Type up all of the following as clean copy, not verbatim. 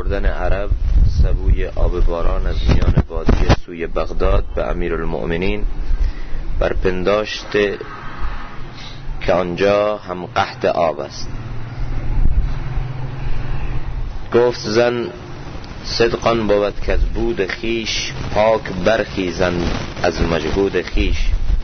بردن عرب سبوی آب باران از میان بادیه سوی بغداد به امیرالمؤمنین بر پنداشت که آنجا هم قحط آب است. گفت زن صدقان بود که از بود خیش پاک برخیزن از مجهود خیش.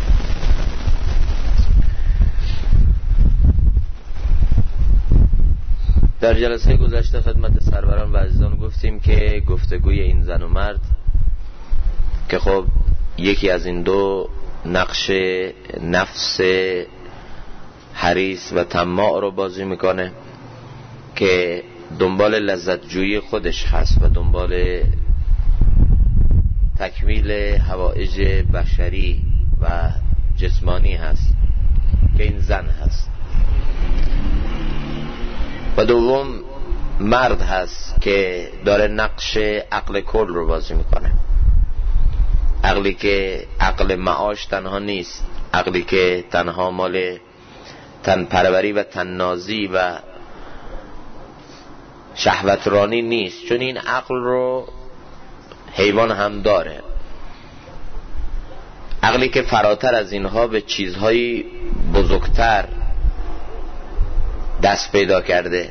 در جلسه گذشته خدمت سروران و عزیزان گفتیم که گفتگوی این زن و مرد که خب یکی از این دو نقش نفس حریص و طماع رو بازی میکنه که دنبال لذت جویی خودش هست و دنبال تکمیل حوائج بشری و جسمانی هست که این زن هست، و دوم مرد هست که داره نقش عقل کل رو بازی میکنه. عقلی که عقل معاش تنها نیست، عقلی که تنها مال تن پروری و تن نازی و شهوترانی نیست، چون این عقل رو حیوان هم داره. عقلی که فراتر از اینها به چیزهای بزرگتر دست پیدا کرده،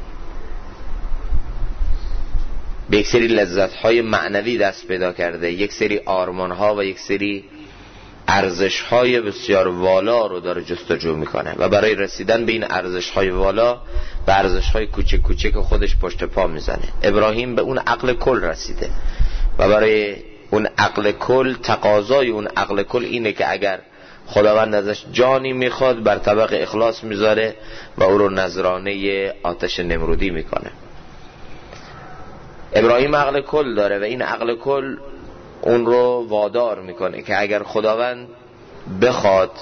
به یک سری لذت‌های معنوی دست پیدا کرده، یک سری آرمان‌ها و یک سری ارزش‌های بسیار والا رو داره جستجو میکنه و برای رسیدن به این ارزش‌های والا به ارزش‌های کوچک کوچک خودش پشت پا میزنه. ابراهیم به اون عقل کل رسیده و برای اون عقل کل تقاضای اون عقل کل اینه که اگر خداوند ازش جانی میخواد بر طبق اخلاص میذاره و او رو نذرانه آتش نمرودی میکنه. ابراهیم عقل کل داره و این عقل کل اون رو وادار میکنه که اگر خداوند بخواد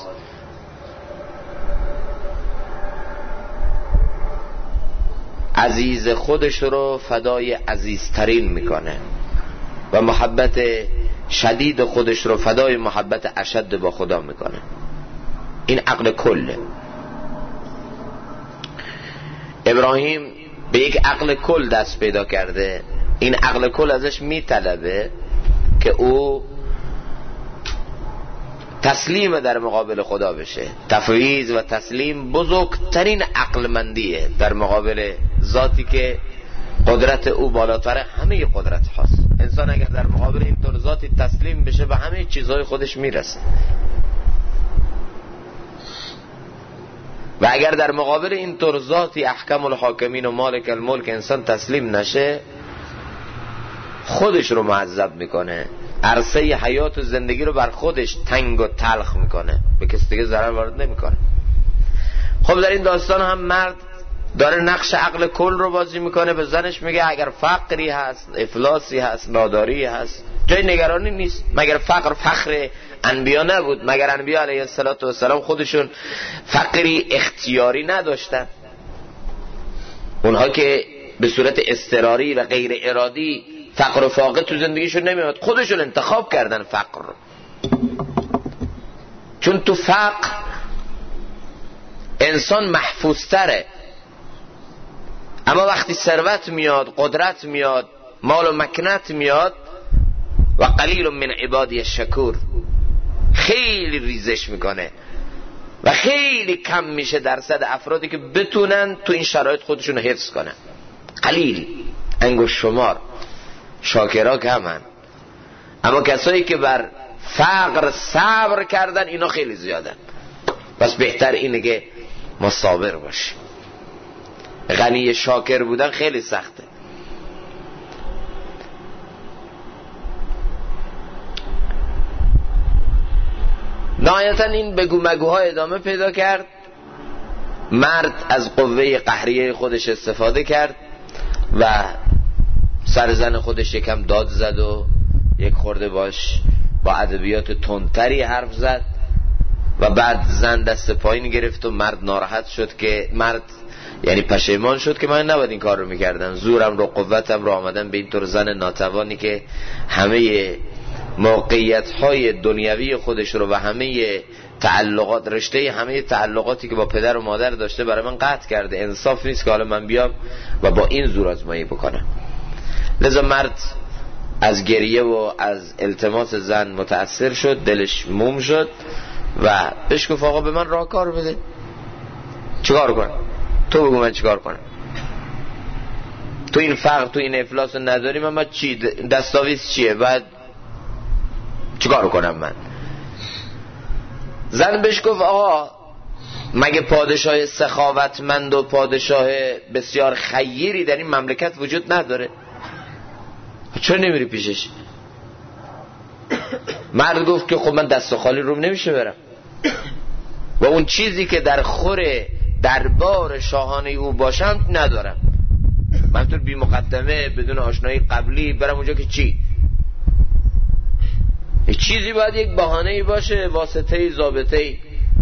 عزیز خودش رو فدای عزیزترین میکنه و محبت شدید خودش رو فدای محبت اشد با خدا میکنه. این عقل کله. ابراهیم به یک عقل کل دست پیدا کرده. این عقل کل ازش میطلبه که او تسلیم در مقابل خدا بشه. تفویض و تسلیم بزرگترین عقلمندیه در مقابل ذاتی که قدرت او بالاتر همه قدرت هاست. انسان اگر در مقابل این طور ذاتی تسلیم بشه به همه چیزهای خودش میرسه، و اگر در مقابل این طور ذاتی احکم الحاکمین و مالک الملک انسان تسلیم نشه خودش رو معذب میکنه، عرصه حیات و زندگی رو بر خودش تنگ و تلخ میکنه، به کسی دیگه ضرر وارد نمیکنه. خب در این داستان هم مرد داره نقش عقل کل رو بازی میکنه. به زنش میگه اگر فقری هست، افلاسی هست، ناداری هست، جای نگرانی نیست. مگر فقر فخر انبیا نبود؟ مگر انبیا علیه السلام خودشون فقری اختیاری نداشتن؟ اونها که به صورت اضطراری و غیر ارادی فقر و فاقه تو زندگیشون نمیاد، خودشون انتخاب کردن فقر رو، چون تو فقر انسان محفوظ تره. اما وقتی ثروت میاد، قدرت میاد، مال و مکنت میاد، و قلیل من عبادی الشکور، خیلی ریزش میکنه و خیلی کم میشه درصد افرادی که بتونن تو این شرایط خودشون رو حفظ کنن. قلیل، انگشت شمار، شاکرها کمن. اما کسایی که بر فقر صبر کردن اینا خیلی زیادن. پس بهتر اینه که ما صابر باشیم. غنی شاکر بودن خیلی سخته. نهایتا این بگو مگوها ادامه پیدا کرد. مرد از قوه قهریه خودش استفاده کرد و سر زن خودش یکم داد زد و یک خورده باش با ادبیات تندتری حرف زد و بعد زن دست پایین گرفت و مرد ناراحت شد که یعنی پشیمان شد که من نباید این کار رو میکردم، زورم رو قوتم رو آمدم به این طور زن ناتوانی که همه موقعیت‌های دنیوی خودش رو و همه تعلقات، رشته همه تعلقاتی که با پدر و مادر داشته برای من قطع کرده. انصاف نیست که حالا من بیام و با این زور آزمایی بکنم. لذا مرد از گریه و از التماس زن متأثر شد، دلش موم شد و بهش گفت آقا به من راهکار بده، چیکار کنم؟ تو بگو من چیکار کنم؟ تو این فقر، تو این افلاس نداری، من چی دستاویز چیه؟ بعد چیکار کنم من؟ زن بهش گفت آقا مگه پادشاه سخاوتمند و پادشاه بسیار خیری در این مملکت وجود نداره؟ چرا نمیری پیشش؟ مرد گفت که خب من دست خالی روم نمیشه برم و اون چیزی که در خور دربار شاهانه او باشم ندارم. من تو بی مقدمه بدون آشنایی قبلی برم اونجا که چی؟ یک چیزی باید یک بهانه‌ای باشه، واسطه‌ای، ضابطه‌ای.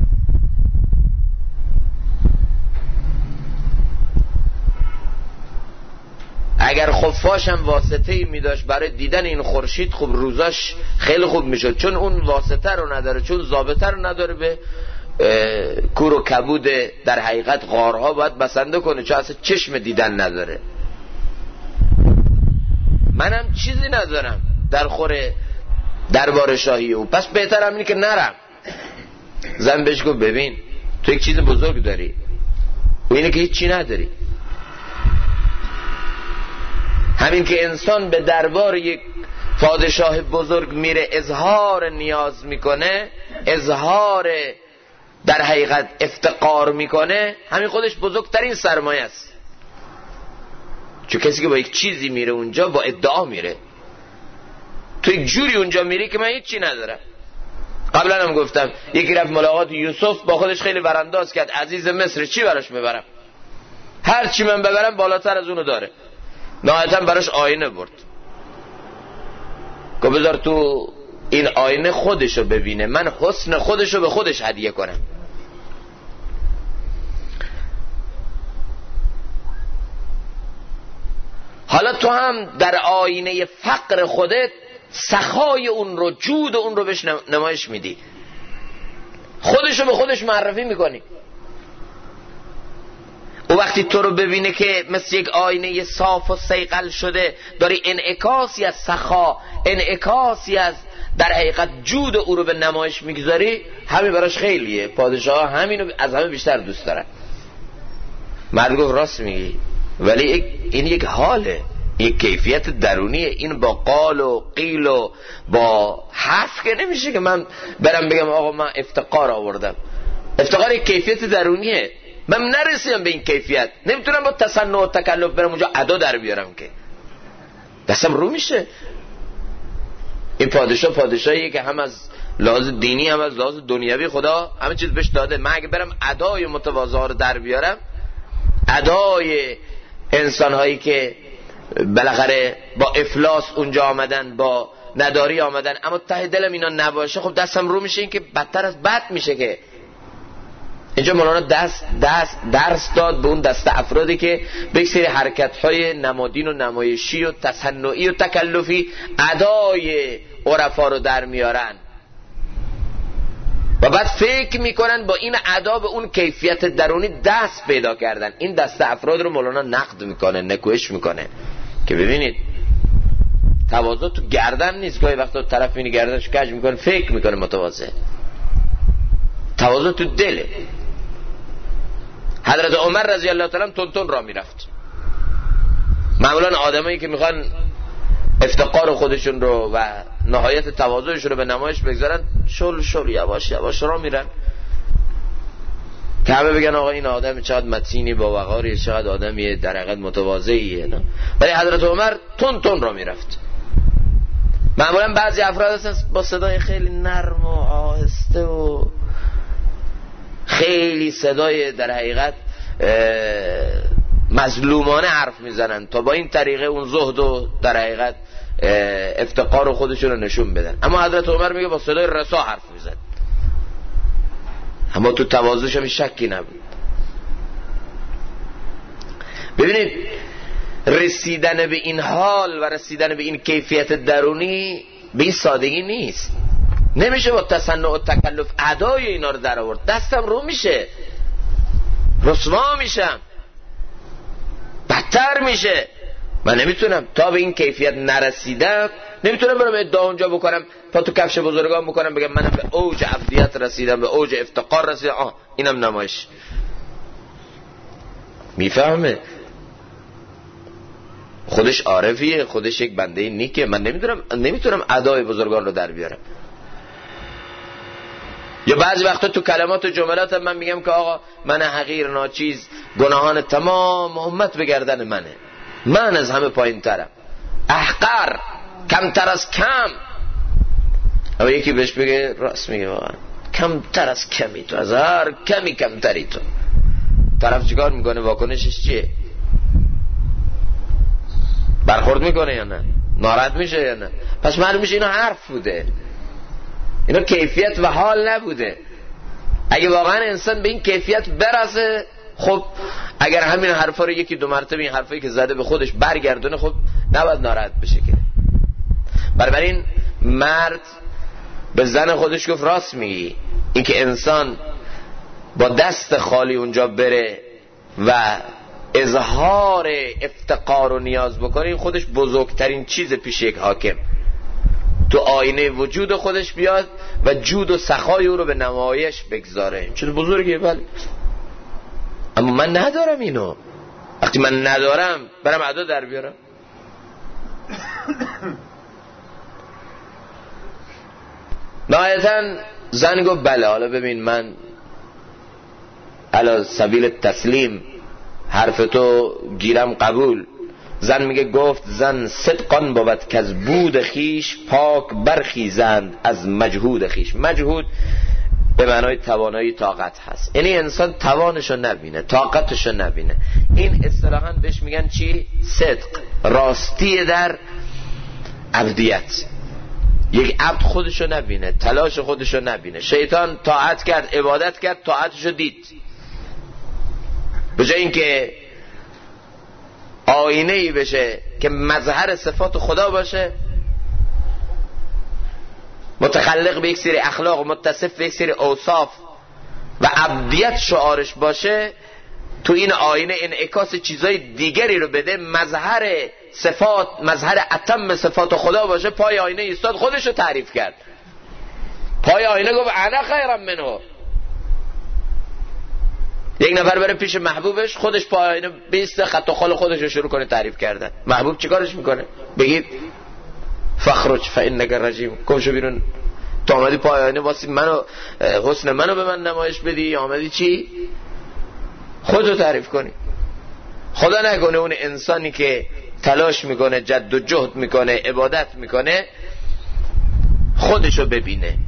اگر خفاشم واسطه‌ای میداشت برای دیدن این خورشید، خب روزاش خیلی خوب میشد، چون اون واسطه رو نداره، چون ضابطه رو نداره به کور و کبود در حقیقت غارها باید بسنده کنه، چون اصلا چشم دیدن نداره. منم چیزی ندارم در خور دربار شاهی او، پس بهترم اینه که نرم. زن بهش گفت ببین تو یک چیز بزرگ داری و اینه که هیچی نداری. همین که انسان به دربار یک پادشاه بزرگ میره اظهار نیاز میکنه، اظهار در حقیقت افتقار میکنه، همین خودش بزرگترین سرمایه است. چون کسی که با یک چیزی میره اونجا با ادعا میره. تو یک جوری اونجا میری که من هیچی ندارم. قبلا هم گفتم یکی رفت ملاقات یوسف، با خودش خیلی برانداز کرد، عزیز مصر، چی براش ببرم؟ هر چی من ببرم بالاتر از اونو داره. نهایتا براش آینه برد، گفت بذار تو این آینه خودشو ببینه، من حسن خودشو به خودش هدیه کنم. حالا تو هم در آینه فقر خودت سخای اون رو، جود اون رو بهش نمایش میدی، خودشو به خودش معرفی میکنی. و وقتی تو رو ببینه که مثل یک آینه صاف و صیقل شده، داری انعکاسی از سخا، انعکاسی از در حقیقت جود او رو به نمایش میگذاری، همین براش خیلیه. پادشاه همینو از همه بیشتر دوست دارن. مرد گفت راست میگی، ولی این یک حاله، یک کیفیت درونیه. این با قال و قیل و با حرف که نمیشه که من برم بگم آقا من افتقار آوردم. افتقار یک کیفیت درونیه. من نرسیدم به این کیفیت، نمیتونم با تصنع و تکلف برم اونجا ادا در بیارم که دستم رو میشه. این پادشاهیه که هم از لحاظ دینی هم از لحاظ دنیوی خدا همه چیز بهش داده. من اگه برم ادای متواضع رو در بیارم، ادای انسانهایی که بالاخره با افلاس اونجا آمدن، با نداری آمدن، اما ته دلم اینا نباشه، خب دستم رو میشه، این که بدتر از بد میشه. که اینجا مولانا درس داد به اون دست افرادی که به یک سری حرکت‌های نمادین و نمایشی و تصنعی و تکلفی ادای عرفا رو در میارن و بعد فکر میکنن با این ادا به اون کیفیت درونی دست پیدا کردن. این دست افراد رو مولانا نقد میکنه، نکوهش میکنه که ببینید تواضع تو گردن نیست. گاهی وقتا طرف اینی گردنش کج میکنه فکر میکنه متواضع. تواضع تو دله. حضرت عمر رضی الله تعالی تون را میرفت. معمولا آدمایی که میخوان افتقار خودشون رو و نهایت تواضعشون رو به نمایش بگذارن، شل یواش یواش را میرن که همه بگن آقا این آدم چقدر متینی، با وقاری، چقدر آدمی در حقیقت متواضعیه. ولی حضرت عمر تون را میرفت. معمولا بعضی افراد هستن با صدای خیلی نرم و آهسته و خیلی صدای در حقیقت مظلومانه حرف میزنن تا با این طریقه اون زهد و در حقیقت افتقار خودشون رو نشون بدن. اما حضرت عمر میگه با صدای رسا حرف میزن، اما تو تواضعش هم شکی نبود. ببینید رسیدن به این حال و رسیدن به این کیفیت درونی به این سادگی نیست. نمیشه با تصنع و تکلف ادای اینا رو در آورد. دستم رو میشه، رسوا میشم، بدتر میشه. من نمیتونم تا به این کیفیت نرسیدم، نمیتونم برم ادعا اونجا بکنم، پا تو کفش بزرگان بکنم، بگم منم به اوج عبدیت رسیدم، به اوج افتقار رسیدم. اینم نمایش. میفهمه خودش عارفیه، خودش یک بنده نیکه. من نمیتونم ادای بزرگان رو در بیارم. یا بعضی وقتا تو کلمات و جملات من میگم که آقا من حقیر ناچیز، گناهان تمام امت به گردن منه، من از همه پایین ترم، احقر، کمتر از کم. اما یکی بهش بگه راست میگه واقعا کمتر از کمی تو، از هر کمی کمتری تو. طرف چیکار میکنه؟ واکنشش چیه؟ برخورد میکنه یا نه؟ ناراحت میشه یا نه؟ پس معلوم میشه اینا حرف بوده، اینا کیفیت و حال نبوده. اگه واقعا انسان به این کیفیت برسه، خب اگر همین حرفا رو یکی دو مرتبه این حرفایی که زده به خودش برگردونه، خب نباید ناراحت بشه که. بنابراین مرد به زن خودش گفت راست میگی، این که انسان با دست خالی اونجا بره و اظهار افتقار و نیاز بکنه، این خودش بزرگترین چیز پیش یک حاکم. تو آینه وجود خودش بیاد و جود و سخای او رو به نمایش بگذاره. چون بزرگه، بله، اما من ندارم اینو. وقتی من ندارم برم ادا در بیارم؟ نهایتاً زن گفت بله، حالا ببین من علی سبیل تسلیم حرف تو گیرم قبول. زن میگه گفت زن صدقان بود که از بود خیش پاک برخیزند از مجهود خیش. مجهود به معنای توانایی، طاقت هست. یعنی انسان توانشو نبینه، طاقتشو نبینه. این اصطلاحاً بهش میگن چی؟ صدق، راستی در عبدیت. یک عبد خودشو نبینه، تلاش خودشو نبینه. شیطان طاعت کرد، عبادت کرد، طاعتشو دید. به جای اینکه آینه‌ای بشه که مظهر صفات خدا باشه، متخلق به یک سری اخلاق، متصف به یک سری اوصاف و عبدیت شعارش باشه، تو این آینه انعکاس چیزای دیگری رو بده، مظهر صفات، مظهر اتم صفات خدا باشه. پای آینه ایستاد، خودش رو تعریف کرد. پای آینه گفت انا خیرم منه. یک نفر بره پیش محبوبش، خودش پای آینه بیسته، خط و خال خودش رو شروع کنه تعریف کردن. محبوب چیکارش میکنه؟ بگید فخرج فانک رجیم، گم شو بیرون. تو آمدی پای آینه واسه منو، حسن منو به من نمایش بدی، یا آمدی چی؟ خودتو تعریف کنی. خدا نکنه اون انسانی که تلاش میکنه، جد و جهد میکنه، عبادت میکنه، خودشو ببینه.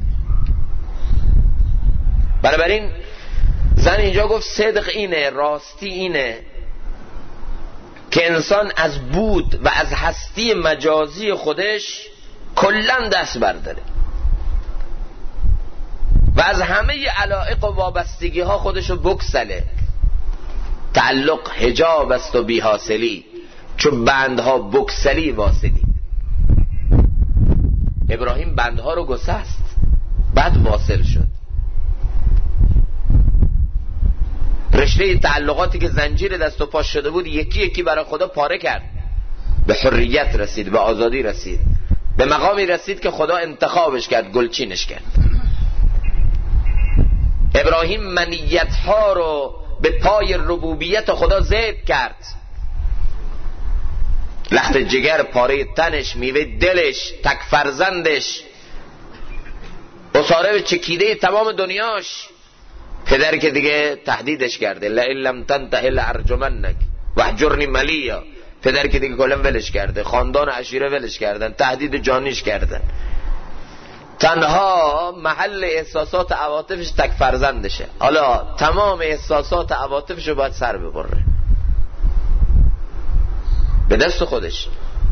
بنابراین زن اینجا گفت صدق اینه، راستی اینه که انسان از بود و از هستی مجازی خودش کلن دست برداره و از همه علایق و وابستگی ها خودشو بکسله. تعلق حجاب است و بی حاصلی، چون بندها بکسلی واصلی. ابراهیم بندها رو گسست، بعد واصل شد. رشته تعلقاتی که زنجیر دست و پاش شده بود، یکی یکی برای خدا پاره کرد. به حریت رسید، به آزادی رسید، به مقامی رسید که خدا انتخابش کرد، گلچینش کرد. ابراهیم منیت‌ها رو به پای ربوبیت خدا ذبح کرد. لخت جگر، پاره تنش، میوه دلش، تک فرزندش، اصاره چکیده تمام دنیاش. پدری که دیگه تهدیدش کرده، لئن لم تنته لارجمنک واهجرنی ملیا. پدری که دیگه کلا ولش کرده، خاندان عشیره ولش کردن، تهدید جانیش کردن. تنها محل احساسات عواطفش تک فرزندشه. حالا تمام احساسات عواطفش رو باید سر ببره به دست خودش.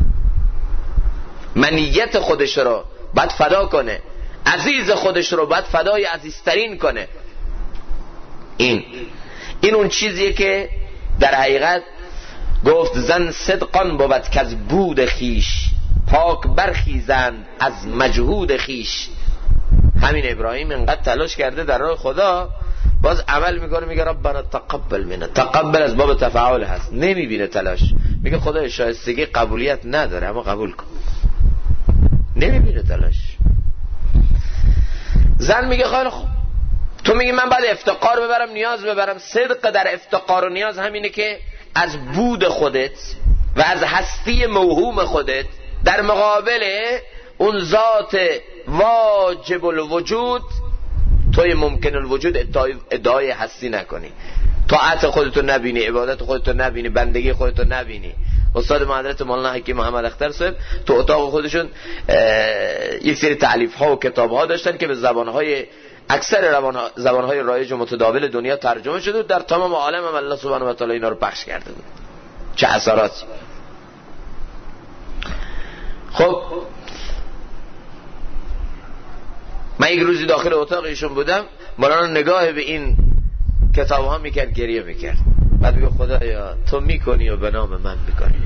منیت خودش رو باید فدا کنه، عزیز خودش رو باید فدای عزیزترین کنه. این اون چیزیه که در حقیقت گفت زن صدقان بود که از بود خیش پاک برخیزند از مجهود خیش. همین ابراهیم اینقدر تلاش کرده در راه خدا، باز عمل میکنه، میگه ربنا تقبل منا. تقبل از باب تفاعل هست، نمیبینه تلاش. میگه خدای شایستگی قبولیت نداره اما قبول کن. نمیبینه تلاش. زن میگه خیلی خوب، تو میگی من بعد افتقار ببرم نیاز ببرم. صدق در افتقار و نیاز همینه که از بود خودت و از هستی موهوم خودت در مقابل اون ذات واجب الوجود توی ممکن الوجود ادعای هستی نکنی، طاعت خودتو نبینی، عبادت خودتو نبینی، بندگی خودتو نبینی. استاد حضرت مولانا حکیم محمد اختر صاحب تو اتاق خودشون یک سری تألیف ها و کتاب ها داشتن که به زبانهای اکثر زبانهای رایج و متداول دنیا ترجمه شده، در تمام عالم هم الله سبحانه و تعالی اینا رو پخش کرده بود. چه اثراتی. خب من یک روزی داخل اتاق ایشون بودم، مولانا نگاه به این کتاب ها میکرد، گریه میکرد. بعد میگه خدایا تو میکنی و به نام من میکنی،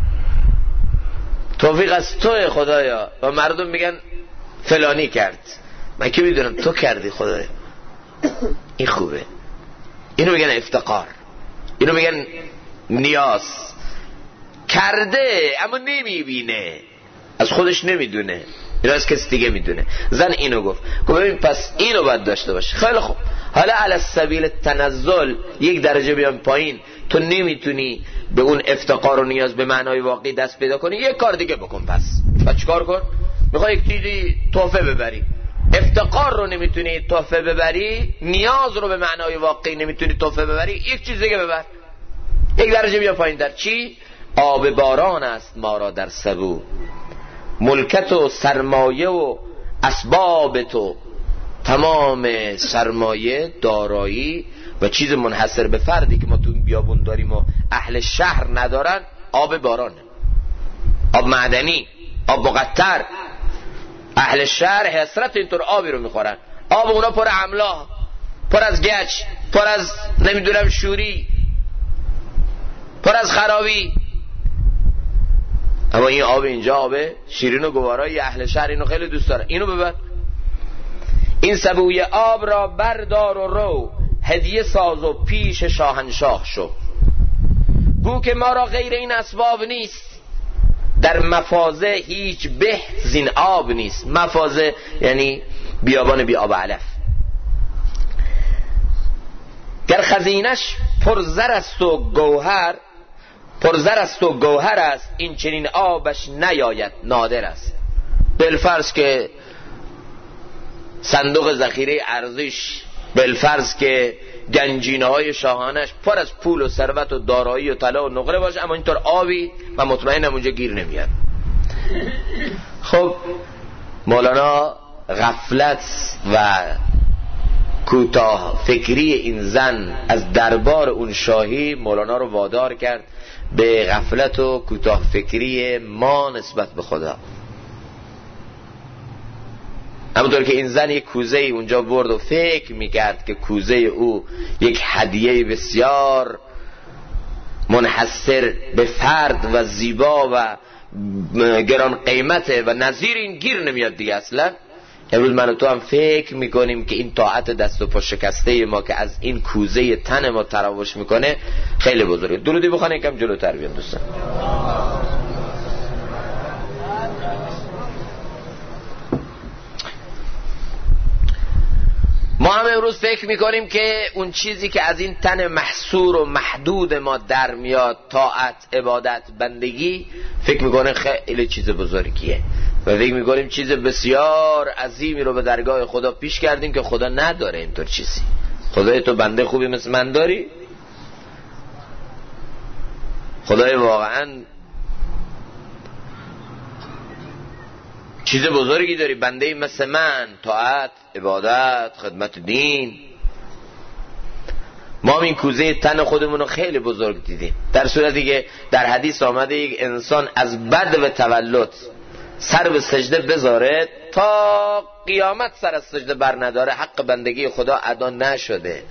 توفیق از توی خدایا. و مردم میگن فلانی کرد، من که میدونم تو کردی خدایا. این خوبه. اینو میگن افتقار، اینو میگن نیاز. کرده اما نمیبینه، از خودش نمیدونه، اینو از کسی دیگه میدونه. زن اینو گفت ببین پس اینو باید داشته باشه. خیلی خوب، حالا علی سبیل تنزل یک درجه بیام پایین، تو نمیتونی به اون افتقار و نیاز به معنای واقعی دست پیدا کنی، یک کار دیگه بکن. پس چیکار کن؟ میخوای یک چیزی تحفه ببری، افتقار رو نمیتونی تحفه ببری، نیاز رو به معنای واقعی نمیتونی تحفه ببری، یک چیز دیگه ببر، یک درجه بیا پایین. در چی؟ آب باران است ما را در سبو، ملکت و سرمایه و اسباب تو، تمام سرمایه، دارایی و چیز منحصر به فردی که ما تو بیابون داریم و اهل شهر ندارن، آب باران، آب معدنی، آب مقطر. اهل شهر حسرت اینطور آبی رو میخورن، آب اونا پر املاح، پر از گچ، پر از نمیدونم شوری، پر از خرابی. اما این آب اینجا آب شیرین و گوارای اهل شهر اینو خیلی دوست داره. اینو ببر، این سبوی آب را بردار و رو، هدیه ساز و پیش شاهنشاه شو. گو که ما را غیر این اسباب نیست، در مفازه هیچ به زین آب نیست. مفازه یعنی بیابان بی آب علف. گر خزینش پرزر است و گوهر، پرزر است و گوهر است، این چنین آبش نیاید نادر است. بالفرض که صندوق ذخیره ارزش، بالفرض که گنجینه های شاهانش پر از پول و ثروت و دارایی و طلا و نقره باشه، اما اینطور آبی و مطمئنم اونجا گیر نمیاد. خب مولانا غفلت و کوتاه فکری این زن از دربار اون شاهی مولانا رو وادار کرد به غفلت و کوتاه فکری ما نسبت به خدا. همونطور که این زن یک کوزه اونجا برد و فکر میکرد که کوزه او یک هدیه بسیار منحصر به فرد و زیبا و گران قیمته و نظیر این گیر نمیاد دیگه اصلا. امروز من و تو هم فکر میکنیم که این طاعت دست و پا شکسته ما که از این کوزه تن ما تراوش میکنه خیلی بزرگه. درودی بخوانه یکم جلوتر بیام دوستان. ما هم امروز فکر میکنیم که اون چیزی که از این تن محصور و محدود ما در میاد، طاعت، عبادت، بندگی، فکر میکنه خیلی چیز بزرگیه و فکر میکنیم چیز بسیار عظیمی رو به درگاه خدا پیش کردیم که خدا نداره اینطور چیزی. خدای تو بنده خوبی مثل من داری؟ خدای واقعا چیز بزرگی داری، بنده مثل من، طاعت، عبادت، خدمت دین. ما این کوزه تن خودمون رو خیلی بزرگ دیدیم، در صورتی که در حدیث آمده یک انسان از بد و تولد سر به سجده بذاره تا قیامت سر از سجده بر نداره، حق بندگی خدا ادا نشده.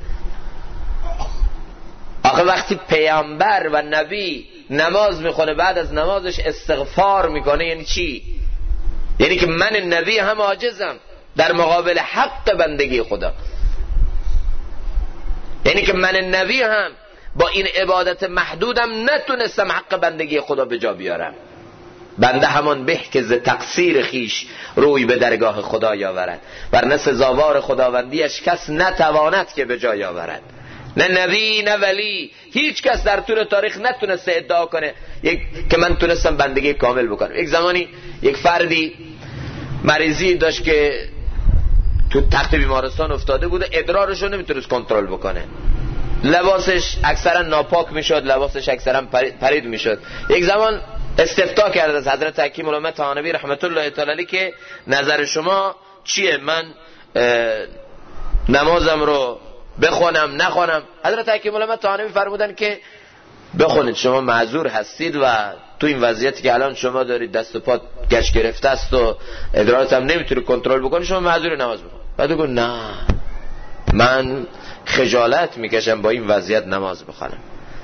آخه وقتی پیامبر و نبی نماز میخونه بعد از نمازش استغفار میکنه یعنی چی؟ یعنی که من نبی هم عاجزم در مقابل حق بندگی خدا. یعنی که من نبی هم با این عبادت محدودم نتونستم حق بندگی خدا به جا بیارم. بنده همان به که ز تقصیر خیش روی به درگاه خدا یاورد، ورنه سزاوار خداوندیش کس نتواند که به جا آورد. نه نبی نه ولی، هیچ کس در طول تاریخ نتونسته ادعا کنه که من تونستم بندگی کامل بکنم. یک زمانی یک فردی مریضی داشت که تو تخت بیمارستان افتاده بوده، ادرارش رو نمیتونست کنترل بکنه، لباسش اکثرا ناپاک میشد، لباسش اکثرا پرید میشد. یک زمان استفتاء کرد از حضرت حکیم الامه طحاوی رحمت الله تعالی علیه که نظر شما چیه، من نمازم رو بخونم نخونم؟ حضرت حکیم الامه طحاوی فرمودن که بخونید، شما معذور هستید و تو این وضعیتی که الان شما دارید دست و پات گچ گرفته است و ادرارت هم نمیتونی کنترل بکنی، شما معذور نماز بخون. بعد گفت نه، من خجالت میکشم با این وضعیت نماز بخونم،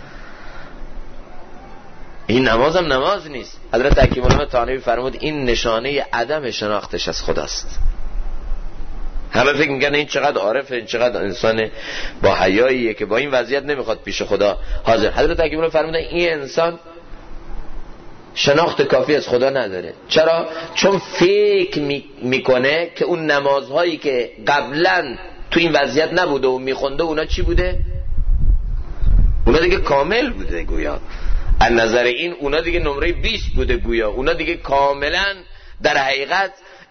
این نمازم نماز نیست. حضرت حکیم الامه طحاوی فرمود این نشانه عدم شناختش از خداست. همه فکر میکنن این چقدر عارفه، این چقدر انسان با حیاییه که با این وضعیت نمیخواد پیش خدا حاضر. حضرت حکیم الامه فرمودن این انسان شناخت کافی از خدا نداره. چرا؟ چون فکر میکنه که اون نمازهایی که قبلا تو این وضعیت نبوده و میخونده اونا چی بوده؟ اونا دیگه کامل بوده گویا. از نظر این اونا دیگه نمره 20 بوده گویا، اونا دیگه کاملا در حقیقت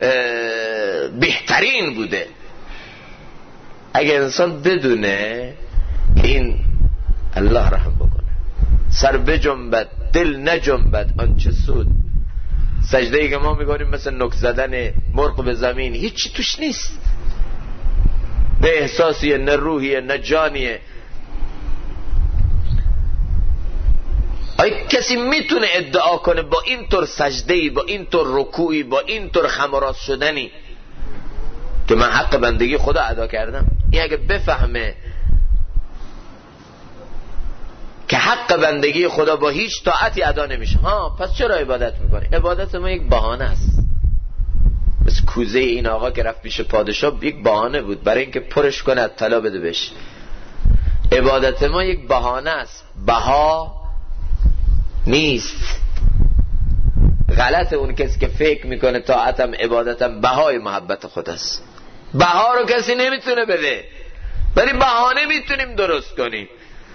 بهترین بوده. اگه انسان بدونه این، الله رحم بکنه، سر بجنبد دل نجنبد آنچه سود. سجده‌ای که ما میگاریم مثل نک زدن مرغ به زمین، هیچی توش نیست، نه احساسیه نه روحیه نه جانیه. آیا کسی میتونه ادعا کنه با این طور سجده‌ای، با این طور رکوعی، با این طور خمراست شدنی که من حق بندگی خدا ادا کردم؟ این اگه بفهمه که حق بندگی خدا با هیچ طاعتی ادا نمیشه، پس چرا عبادت میکنه؟ عبادت ما یک بهانه است. مثل کوزه این آقا که رفت پیش پادشاه، یک بهانه بود برای اینکه پرش کنه طلا بده بهش. عبادت ما یک بهانه است، بها نیست. غلط اون کسی که فکر میکنه طاعتم عبادتم بهای محبت خداست. بها رو کسی نمیتونه بده، ولی بهانه میتونیم درست کنیم.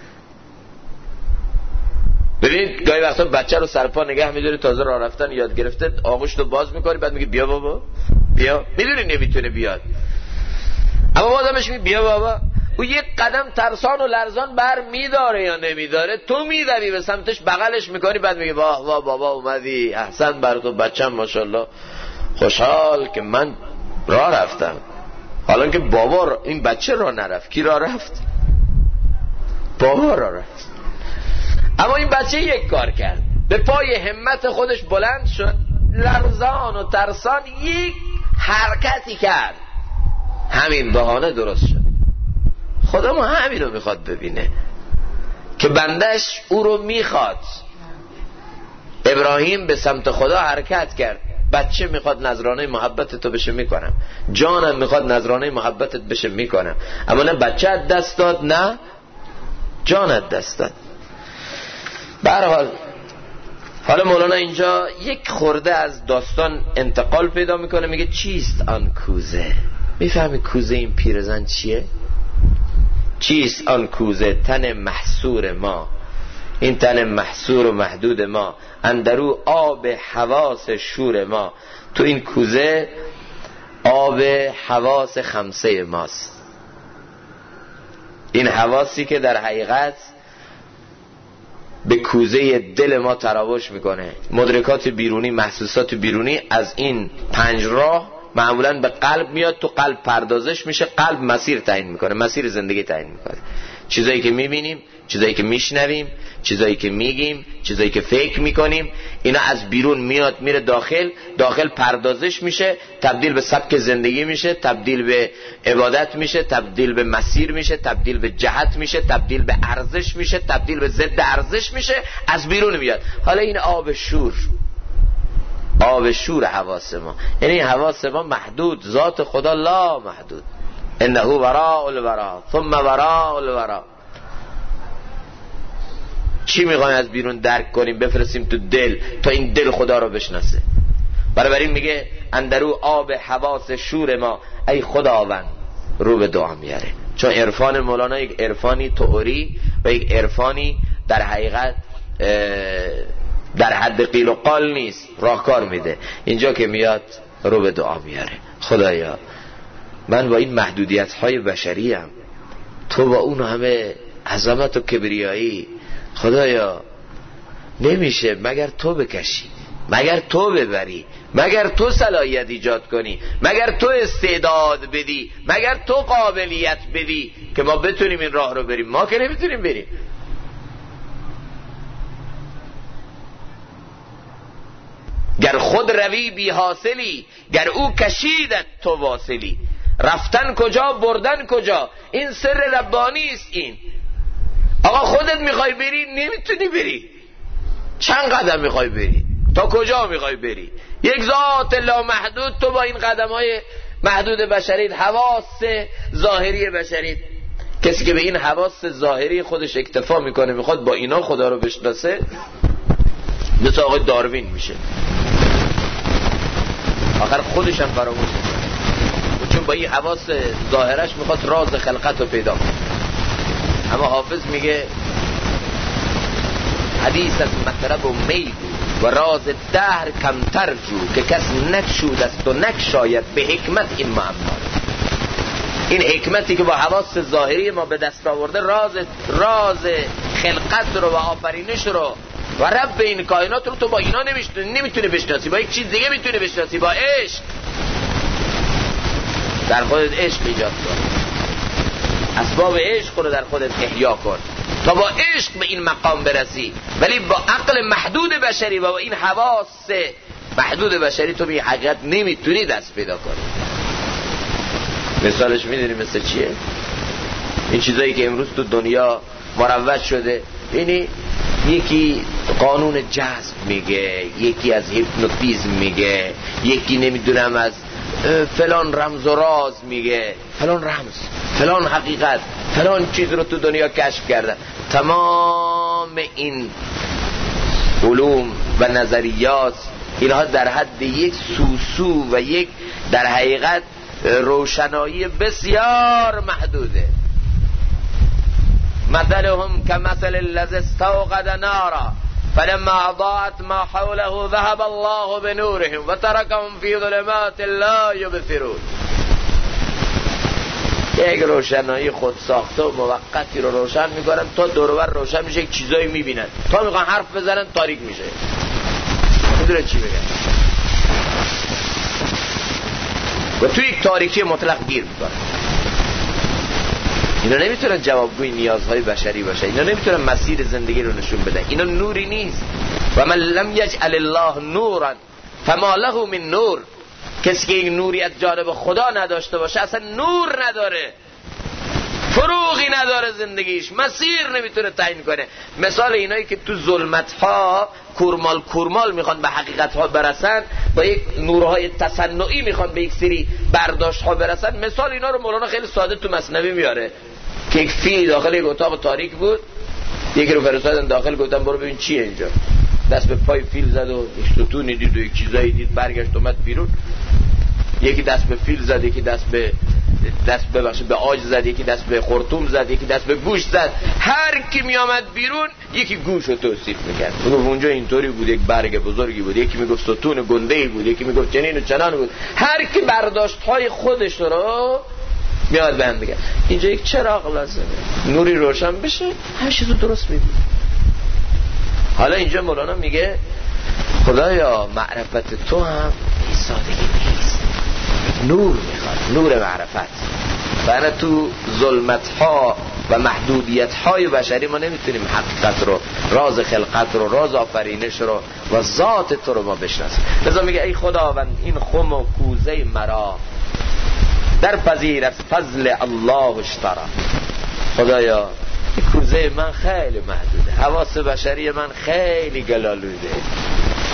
ببینید گاهی وقتا بچه رو سرپا نگه میداری، تازه راه رفتن یاد گرفته، آغوش رو باز میکنی، بعد میگه بیا بابا بیا، میدونی نمیتونه بیاد، اما بازمش میگه بیا بابا. او یک قدم ترسان و لرزان بر میداره یا نمیداره، تو میدوی به سمتش، بغلش میکنی، بعد میگه واه واه بابا اومدی، احسن بر تو بچم، ماشاءالله خوشحال که من راه رفتم. حالا که بابا این بچه راه نرفت، کی راه رفت؟ بابا راه رفت. اما این بچه یک کار کرد، به پای همت خودش بلند شد، لرزان و ترسان یک حرکتی کرد، همین بهانه درست شد. خدا ما همین رو میخواد ببینه که بندش او رو میخواد. ابراهیم به سمت خدا حرکت کرد، بچه میخواد نذرانه محبت تو بشه میکنم، جانم میخواد نذرانه محبتت بشه میکنم، اما نه بچه از دست داد نه جان از دست داد. به هر حال حالا مولانا اینجا یک خورده از داستان انتقال پیدا میکنه، میگه چیست آن کوزه؟ میفهمی کوزه این پیرزن چیه؟ چیست آن کوزه؟ تن محصور ما، این تن محصور و محدود ما، اندرو آب حواس شور ما. تو این کوزه آب حواس خمسه ماست، این حواسی که در حقیقت به کوزه دل ما تراوش میکنه. مدرکات بیرونی، محسوسات بیرونی از این 5 راه معمولا به قلب میاد، تو قلب پردازش میشه، قلب مسیر تعیین میکنه، مسیر زندگی تعیین میکنه. چیزایی که میبینیم، چیزایی که میشنویم، چیزایی که میگیم، چیزایی که فکر میکنیم، اینا از بیرون میاد میره داخل، داخل پردازش میشه، تبدیل به سبک زندگی میشه، تبدیل به عبادت میشه، تبدیل به مسیر میشه، تبدیل به جهت میشه، تبدیل به ارزش میشه، تبدیل به ضد ارزش میشه، از بیرون میاد. حالا این آب شور، آب شور حواس ما، یعنی حواس ما محدود، ذات خدا لا محدود. انه وراء الورا ثم وراء الورا. چی میخوایم از بیرون درک کنیم بفرستیم تو دل تا این دل خدا رو بشناسه. برای این میگه اندرو آب حواس شور ما ای خداوند رو به دعا میاره. چون عرفان مولانا یک عرفانی تئوری و یک عرفانی در حقیقت در حد قیل و قال نیست، راهکار میده. اینجا که میاد رو به دعا میاره. خدایا من با این محدودیت های بشری ام، تو با اون همه عظمت و کبریایی، خدایا نمیشه مگر تو بکشی، مگر تو ببری، مگر تو صلاحیت ایجاد کنی، مگر تو استعداد بدی، مگر تو قابلیت بدی که ما بتونیم این راه رو بریم. ما که نمیتونیم بریم. گر خود روی بی حاصلی، گر او کشیدت تو واصلی. رفتن کجا بردن کجا، این سر ربانی است. این آقا خودت میخوای بری نمیتونی بری. چند قدم میخوای بری؟ تا کجا میخوای بری؟ یک ذات لامحدود، تو با این قدم های محدود بشریت، حواس ظاهری بشریت. کسی که به این حواس ظاهری خودش اکتفا میکنه میخواد با اینا خدا رو بشناسه، مثل آقای داروین میشه، آخر خودش هم فراموش میکنه، چون با این حواس ظاهرش میخواد راز خلقت رو پیدا کنه. اما حافظ میگه حدیث از مطرب و می و راز دهر کمتر جو، که کس نکشود است و نکشاید به حکمت این معما. این حکمتی که با حواس ظاهری ما به دست آورده، راز خلقت رو و آفرینش رو و رب این کائنات رو تو با اینا نمیتونی بشناسی، با یک چیز دیگه میتونی بشناسی، با عشق. در خودت عشق ایجاد کن، اسباب عشق رو در خودت احیا کن تا با عشق به این مقام برسی. ولی با عقل محدود بشری و با این حواس محدود بشری تو به این حقیقت نمیتونی دست پیدا کنی. مثالش میدونی مثل چیه؟ این چیزایی که امروز تو دنیا مروج شده، یعنی یکی قانون جذب میگه، یکی از هیپنوتیزم میگه، یکی نمیدونم از فلان رمز و راز میگه، فلان رمز، فلان حقیقت، فلان چیز رو تو دنیا کشف کردن. تمام این علوم و نظریات اینها در حد یک سوسو و یک در حقیقت روشنایی بسیار محدوده. مثلهم كمثل الذي استوقد نارا فلما اضاءت ما حوله ذهب الله بنورهم وتركهم في ظلمات لا يبصرون. یک روشنایی خود ساخته و موقتی رو روشن میکنن، تا دور و بر روشن میشه، یک چیزایی میبینن، تا میخوان حرف بزنن تاریک میشه، میدونه چی بگن و توی یک تاریکی مطلق گیر میکنن. اینا نمیتونن جوابگوی نیازهای بشری باشه، اینا نمیتونن مسیر زندگی رو نشون بدن، اینا نوری نیست. و من لم یجعل الله نورا فما له من نور. کسی که این نوری از جانب خدا نداشته باشه اصلا نور نداره، فروغی نداره، زندگیش مسیر نمیتونه تعیین کنه. مثال اینایی که تو ظلمت ها کورمال میخوان به حقیقت ها برسن، با یک نورهای تصنعی میخوان به یک سری برداشت ها برسن. مثال اینا رو مولانا خیلی ساده تو مثنوی میاره که یک فیل داخل یک اتاق تاریک بود، یکی رو فرستادن داخل، گفتن برو ببین چیه اینجا. دست به پای فیل زد و یک ستونی دید و یک چیزایی دید، برگشت اومد بیرون. یکی دست به فیل زد، یکی دست به عاج زد، یکی دست به خرطوم زد، یکی دست به گوش زد. هر کی می آمد بیرون یکی گوش رو توصیف میکرد، میگفت اونجا اینطوری بود، یک برگ بزرگی بود، یکی میگفت ستون گنده‌ای بود، یکی میگفت چنین و چنان بود. هر کی برداشت های خودش رو میاد بهم میگه. اینجا یک چراغ لازمه، نوری روشن بشه، هر چیزو درست میبینی. حالا اینجا مولانا میگه خدایا معرفت تو هم این سادگی نیست، نور میخواد، نور معرفت. و تو ظلمت ها و محدودیت های بشری ما نمیتونیم حقیقت رو، راز خلقت رو، راز آفرینش رو و ذات تو رو ما بشناسیم. لذا میگه ای خداوند این خم و کوزه مرا در پذیر از فضل الله اشترا. خدایا این کوزه من خیلی محدوده، حواس بشری من خیلی گلالوده،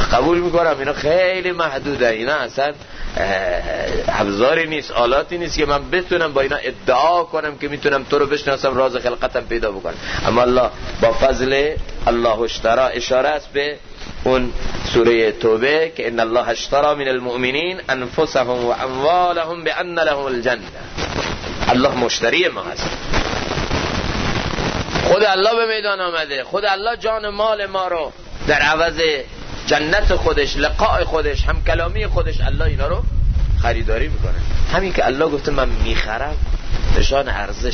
قبول میکنم اینا خیلی محدوده، اینا اصلا ابزاری نیست، آلاتی نیست که من بتونم با اینا ادعا کنم که میتونم تو رو بشناسم، راز خلقتم پیدا بکنم. اما الله با فضل الله اشترا، اشاره است به اون سوره توبه که ان الله اشترا من المؤمنین انفسهم و اموالهم بان لهم الجنه. الله مشتری ما هست، خود الله به میدان آمده، خود الله جان مال ما رو در عوض جنت خودش، لقاء خودش، هم کلامی خودش، الله اینا رو خریداری میکنه. همین که الله گفته من میخرم نشان ارزش.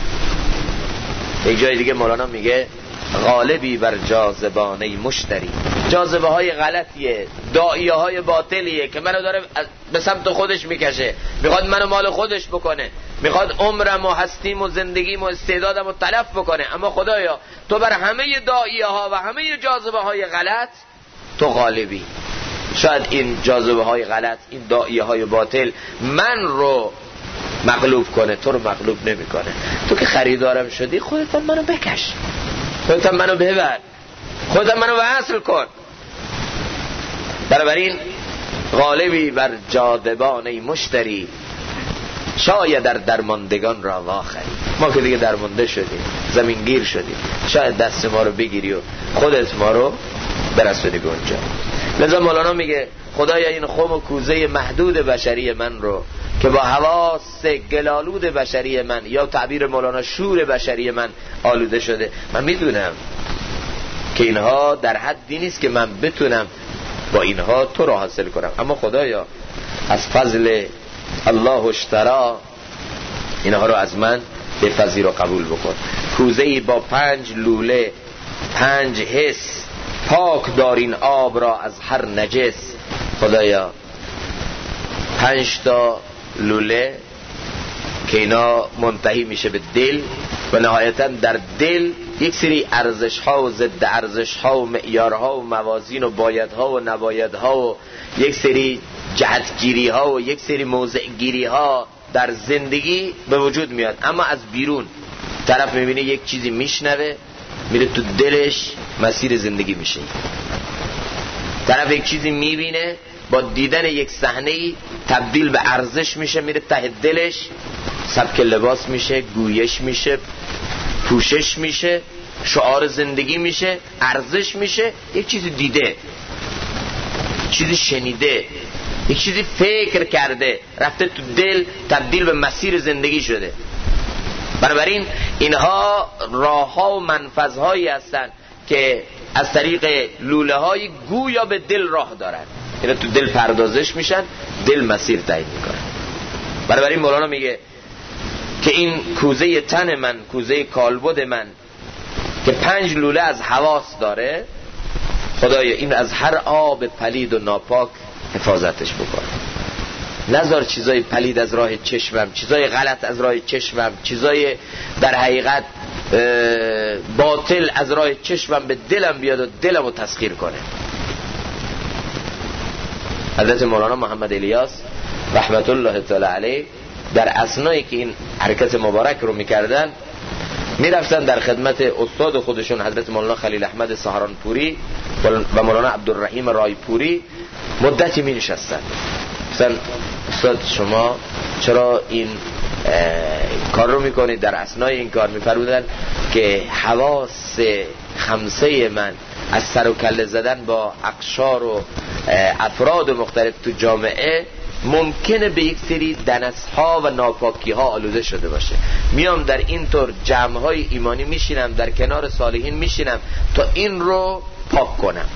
یک جای دیگه مولانا میگه غالبی بر جاذبانه مشتری. جاذبه های غلطیه، داعیه های باطلیه که منو داره به سمت خودش میکشه، میخواد منو مال خودش بکنه، میخواد عمرم و هستیم و زندگیم و استعدادم رو تلف بکنه. اما خدایا تو بر همه داعیه ها و همه جاذبه های غلط تو غالبی. شاید این جاذبه های غلط، این داعیه های باطل من رو مغلوب کنه، تو رو مغلوب نمیکنه. تو که خریدارم شدی خودت هم منو بکش، خودت هم منو ببر، خودت هم منو وصل کن. بنابراین غالبی بر جاذبانه مشتری، شاید در درماندگان را واخری. ما که دیگه درمانده شدیم، زمینگیر شدیم، شاید دست ما رو بگیری و خودت ما رو برسونی به اونجا. لذا مولانا میگه خدایا این خم و کوزه محدود بشری من رو که با حواس گلالود بشری من، یا تعبیر مولانا شور بشری من آلوده شده، من میدونم که اینها در حدی نیست که من بتونم با اینها تو را حاصل کنم، اما خدایا از فضل الله اشترا اینها رو از من بپذیر و قبول بکن. کوزه‌ای با 5 لوله 5 حس، پاک دارین آب را از هر نجس. خدایا 5 تا لوله که اینا منتهی میشه به دل و نهایتا در دل یک سری ارزش ها و ضد ارزش ها و معیار ها و موازین و باید ها و نباید ها و یک سری جهتگیری ها و یک سری موضع گیری ها در زندگی به وجود میاد. اما از بیرون طرف میبینه یک چیزی میشنوه، میره تو دلش مسیر زندگی میشه. طرف یک چیزی میبینه، با دیدن یک صحنه‌ای تبدیل به ارزش میشه، میره ته دلش، سبک لباس میشه، گویش میشه، پوشش میشه، شعار زندگی میشه، ارزش میشه. یک چیزی دیده، چیزی شنیده، یک چیزی فکر کرده، رفته تو دل، تبدیل به مسیر زندگی شده. بنابراین اینها راه ها و منفذ هایی هستن که از طریق لوله های گویا به دل راه دارن، اینا تو دل پردازش میشن، دل مسیر تعیین میکنن. بنابراین مولانا میگه که این کوزه تن من، کوزه کالبد من که 5 لوله از حواس داره، خدایا این از هر آب پلید و ناپاک حفاظتش بکن. نذار چیزای پلید از راه چشمم، چیزای غلط از راه چشمم، چیزای در حقیقت باطل از راه چشمم به دلم بیاد و دلمو تسخیر کنه. حضرت مولانا محمد الیاس رحمت الله تعالی علیه در اثنایی که این حرکت مبارک رو میکردن، میرفتن در خدمت استاد خودشون حضرت مولانا خلیل احمد سهارانپوری و مولانا عبدالرحیم رایپوری مدتی می نشستن. مثلا استاد شما چرا این کار رو میکنید؟ در اثنای این کار میفرمودن که حواس خمسه من از سر و کله زدن با اقشار و افراد مختلف تو جامعه ممکنه به یک سری دنس‌ها و ناپاکی‌ها آلوده شده باشه. میام در این طور جمع‌های ایمانی میشینم، در کنار صالحین میشینم تا این رو پاک کنم.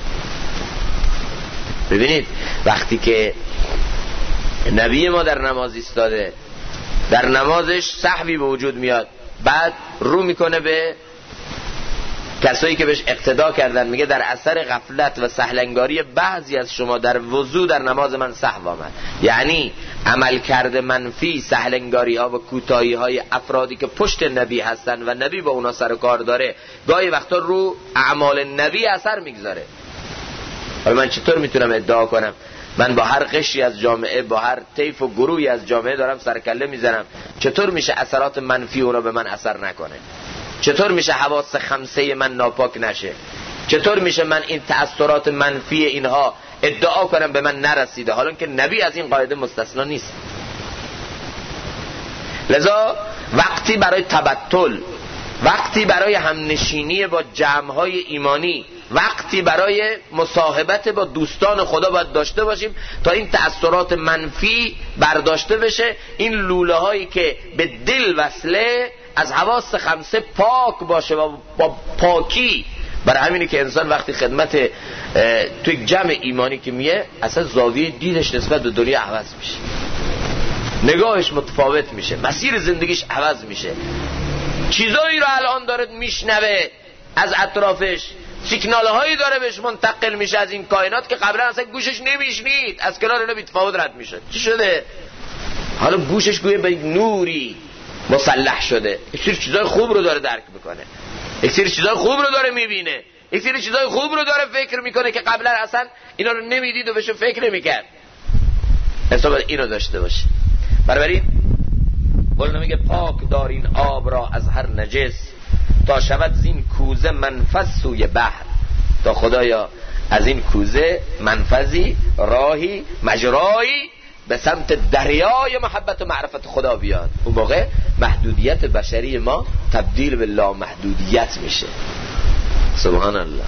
ببینید وقتی که نبی ما در نماز ایستاده، در نمازش سهوی به وجود میاد، بعد رو میکنه به کسایی که بهش اقتدا کردن، میگه در اثر غفلت و سهلنگاری بعضی از شما در وضو در نماز من سهو آمد. یعنی عمل کرده منفی، سهلنگاری ها و کوتاهی های افرادی که پشت نبی هستن و نبی با اونا سر کار داره، گاهی وقتا رو اعمال نبی اثر میگذاره. حالا من چطور میتونم ادعا کنم من با هر قشری از جامعه، با هر طیف و گروهی از جامعه دارم سرکله میزنم؟ چطور میشه اثرات منفی اونا به من اثر نکنه؟ چطور میشه حواس خمسه من ناپاک نشه؟ چطور میشه من این تأثیرات منفی اینها ادعا کنم به من نرسیده، حالا که نبی از این قاعده مستثنا نیست؟ لذا وقتی برای تبتل، وقتی برای همنشینی با جمع‌های ایمانی، وقتی برای مصاحبت با دوستان خدا باید داشته باشیم تا این تأثیرات منفی برداشته بشه. این لوله هایی که به دل وصله از حواس خمسه پاک باشه و با پاکی. برای همینه که انسان وقتی خدمت توی جمع ایمانی که میه، اصلا زاویه دیدش نسبت به دنیا عوض میشه، نگاهش متفاوت میشه، مسیر زندگیش عوض میشه. چیزایی رو الان داره میشنوه از اطرافش، سیگنال هایی داره بهش منتقل میشه از این کائنات که قبلا اصلا گوشش نمیشنید، از کنار اینا بی‌تفاوت رد میشد. چی شده؟ حالا گوشش گویا به نوری مسلح شده، یک سری چیزای خوب رو داره درک میکنه، یک سری چیزای خوب رو داره میبینه، یک سری چیزای خوب رو داره فکر میکنه که قبلا اصلا اینا رو نمیدید و بهش فکر نمیکرد. حساب اینو داشته باشه. بنابراین مولانا میگه پاک دار این آب را از هر نجس، تا شود زین کوزه منفذ سوی بحر. تا خدایا از این کوزه منفذی، راهی، مجرایی به سمت دریای محبت و معرفت خدا بیاد. اون موقع محدودیت بشری ما تبدیل به لامحدودیت میشه. سبحان الله.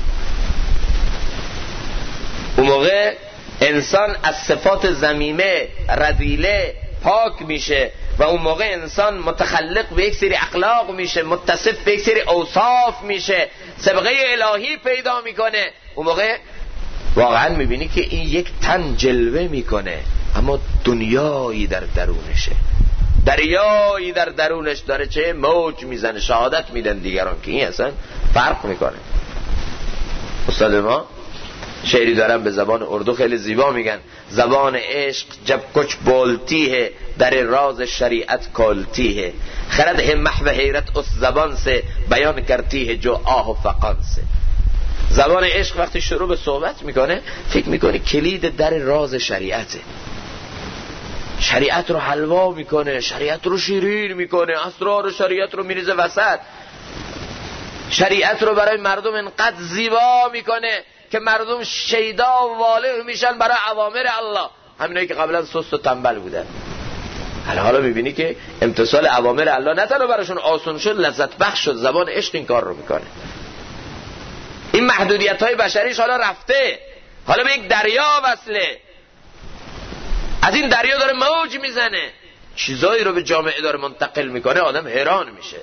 اون موقع انسان از صفات ذمیمه رذیله پاک میشه و اون موقع انسان متخلق به یک سری اخلاق میشه، متصف به یک سری اوصاف میشه، سبقه الهی پیدا میکنه. اون موقع واقعا میبینی که این یک تن جلوه میکنه اما دنیایی در درونشه، دریایی در درونش داره چه موج میزنه، شهادت میدن دیگران که این اصلا فرق میکنه. استاد ما شعری دارن به زبان اردو خیلی زیبا میگن: زبان عشق جب کچ بولتی ہے، در راز شریعت کولتی ہے، خرد ہے محو حیرت اس زبان سے، بیان کرتی ہے جو آه و فقان سے. زبان عشق وقتی شروع به صحبت میکنه فکر میکنه کلید در راز شریعته، شریعت رو حلوا میکنه، شریعت رو شیرین میکنه، اسرار شریعت رو میریزه وسط، شریعت رو برای مردم انقدر زیبا میکنه که مردم شیدا و واله میشن برای اوامر الله، همینایی که قبلا سست و تنبل بودن. حالا میبینی که امتثال اوامر الله نه تنها براشون آسان شد، لذت بخش شد. زبان عشق این کار رو میکنه. این محدودیت های بشریش حالا رفته، حالا به یک دریا وصله، از این دریا داره موج میزنه، چیزایی رو به جامعه داره منتقل میکنه، آدم حیران میشه.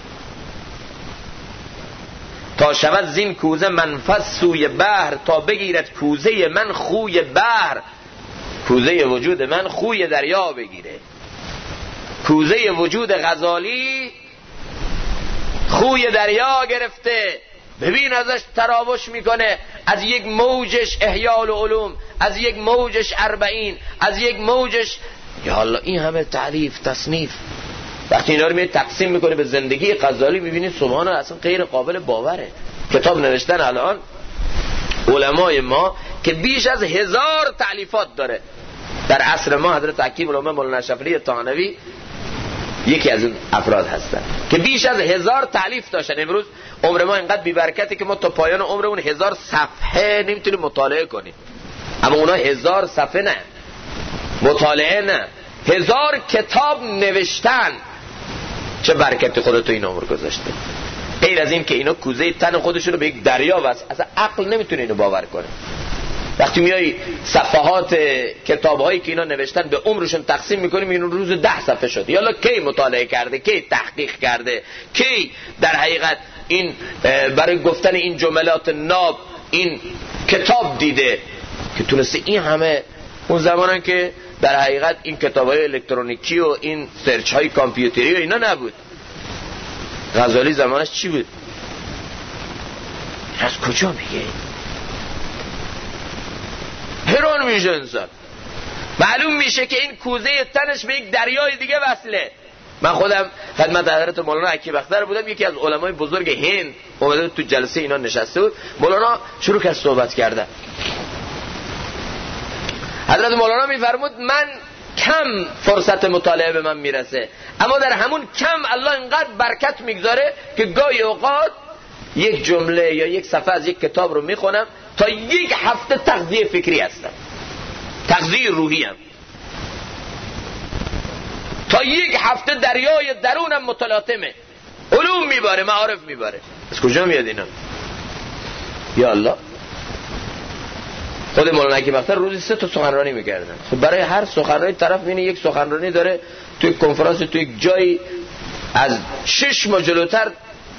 تا شود زین کوزه منفذ سوی بحر، تا بگیرد کوزه من خوی بحر، کوزه وجود من خوی دریا بگیره. کوزه وجود غزالی خوی دریا گرفته، ببین ازش تراوش میکنه، از یک موجش احیاء العلوم، از یک موجش اربعین، از یک موجش یا الله این همه تعریف تصنیف. وقتی اینا رو میاد تقسیم میکنه به زندگی غزالی میبینید سبحان الله اصلا غیر قابل باوره. کتاب نوشتن الان علمای ما که بیش از 1000 تألیفات داره. در عصر ما حضرت حکیم الامه مولانا اشرفعلی طانوی یکی از این افراد هستن که بیش از 1000 تألیف داشتن. امروز عمر ما اینقدر بی برکته که ما تا پایان عمرمون 1000 صفحه نمیتونیم مطالعه کنیم، اما اونا 1000 صفحه نه، مطالعه نه، 1000 کتاب نوشتن. چه برکتی خدا تو این عمر گذاشته. غیر از این که اینا کوزه تن خودشون رو به یک دریا واسه، اصلا عقل نمیتونه اینو باور کنه. وقتی میای صفحات کتاب‌هایی که اینا نوشتن به عمرشون تقسیم می‌کنیم، این روز 10 صفحه شد. یالا کی مطالعه کرده، کی تحقیق کرده، کی در حقیقت این برای گفتن این جملات ناب این کتاب دیده که تونسته این همه. اون زمانن که در حقیقت این کتاب‌های الکترونیکی و این سرچ‌های کامپیوتری و اینا نبود. غزالی زمانش چی بود؟ از کجا میگه؟ حیران میشه انسان. معلوم میشه که این کوزه تنش به یک دریای دیگه وصله. من خودم خدمت حضرت مولانا عکیبختر بودم، یکی از علمای بزرگ هند اومده تو جلسه اینا نشسته بود. مولانا شروع کرد صحبت کردن. حضرت مولانا میفرمود من کم فرصت مطالعه به من میرسه، اما در همون کم الله اینقدر برکت میگذاره که گاهی اوقات یک جمله یا یک صفحه از یک کتاب رو میخونم تا یک هفته تغذیه فکری هستم، تغذیه روحی هم، تا یک هفته دریای درونم متلاطمه، علوم میباره، معارف میباره. از کجا میاد اینا؟ یا الله. خود مولانا حکیم اختر روزی 3 تا سخنرانی میکردن. خب برای هر سخنرانی طرف اینه یک سخنرانی داره توی کنفرانس توی یک جایی از 6 ماه جلوتر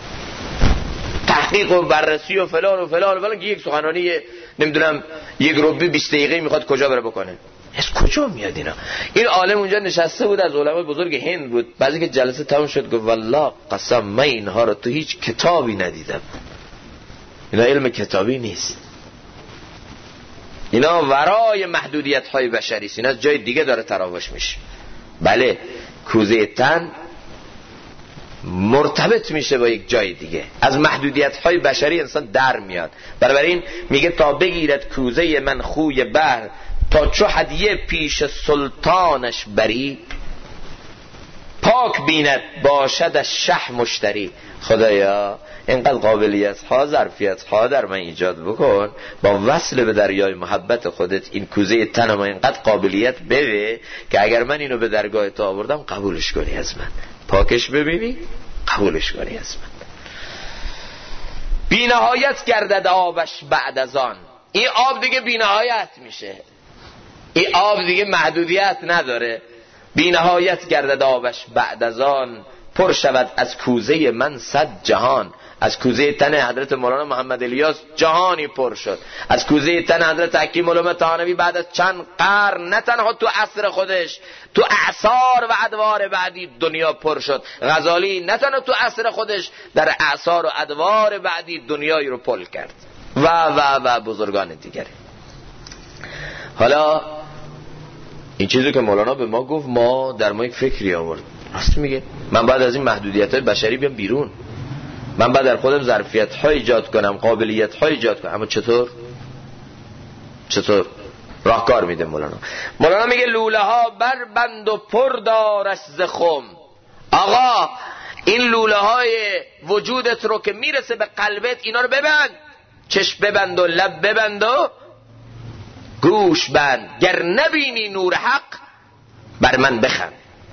تحقیق و بررسی و فلان و فلان و فلان، که یک سخنرانی نمیدونم 1 ربع 20 دقیقه میخواد کجا بره بکنه. از کجا میاد اینا؟ این عالم اونجا نشسته بود، از علمای بزرگ هند بود. بعضی که جلسه تموم شد گفت والله قسم من اینها رو تو هیچ کتابی ندیدم، اینا علم کتابی نیست، اینا ورای محدودیت های بشری است، اینا جای دیگه داره تراوش میشه. بله کوزه تن مرتبط میشه با یک جای دیگه، از محدودیت های بشری انسان در میاد. بنابراین میگه تا بگیرد کوزه من خوی بحر، تا چو هدیه پیش سلطانش بری، پاک بیند باشدش شه مشتری. خدایا اینقدر قابلیت ها، ظرفیت ها در من ایجاد بکن، با وصل به دریای محبت خودت این کوزه تنم اینقدر قابلیت بده که اگر من اینو به درگاه تو آوردم قبولش کنی از من، پاکش ببینی قبولش کنی از من. بی نهایت گردد آبش بعد از آن، این آب دیگه بی نهایت میشه، این آب دیگه محدودیت نداره. بی نهایت گردد آبش بعد از آن، پر شود از کوزه من 100 جهان. از کوزه تن حضرت مولانا محمد الیاس جهانی پر شد. از کوزه تن حضرت حکیم علوم طحاوی بعد از چند قرن، نه تنها تو عصر خودش، تو اعصار و ادوار بعدی دنیا پر شد. غزالی نه تنها تو عصر خودش، در اعصار و ادوار بعدی دنیایی رو پل کرد و بزرگان دیگری. حالا این چیزی که مولانا به ما گفت، ما در ما یک فکری آورد. راست میگه، من باید از این محدودیت‌های بشری بیام بیرون، من باید در خودم ظرفیت‌های ایجاد کنم، قابلیت‌های ایجاد کنم. اما چطور راهکار میده مولانا میگه لوله ها بر بند و پر دارش ز خم. آقا این لوله های وجودت رو که میرسه به قلبت، اینا رو ببند، چشم ببند و لب ببند و گوش بند، گر نبینی نور حق بر من بخند.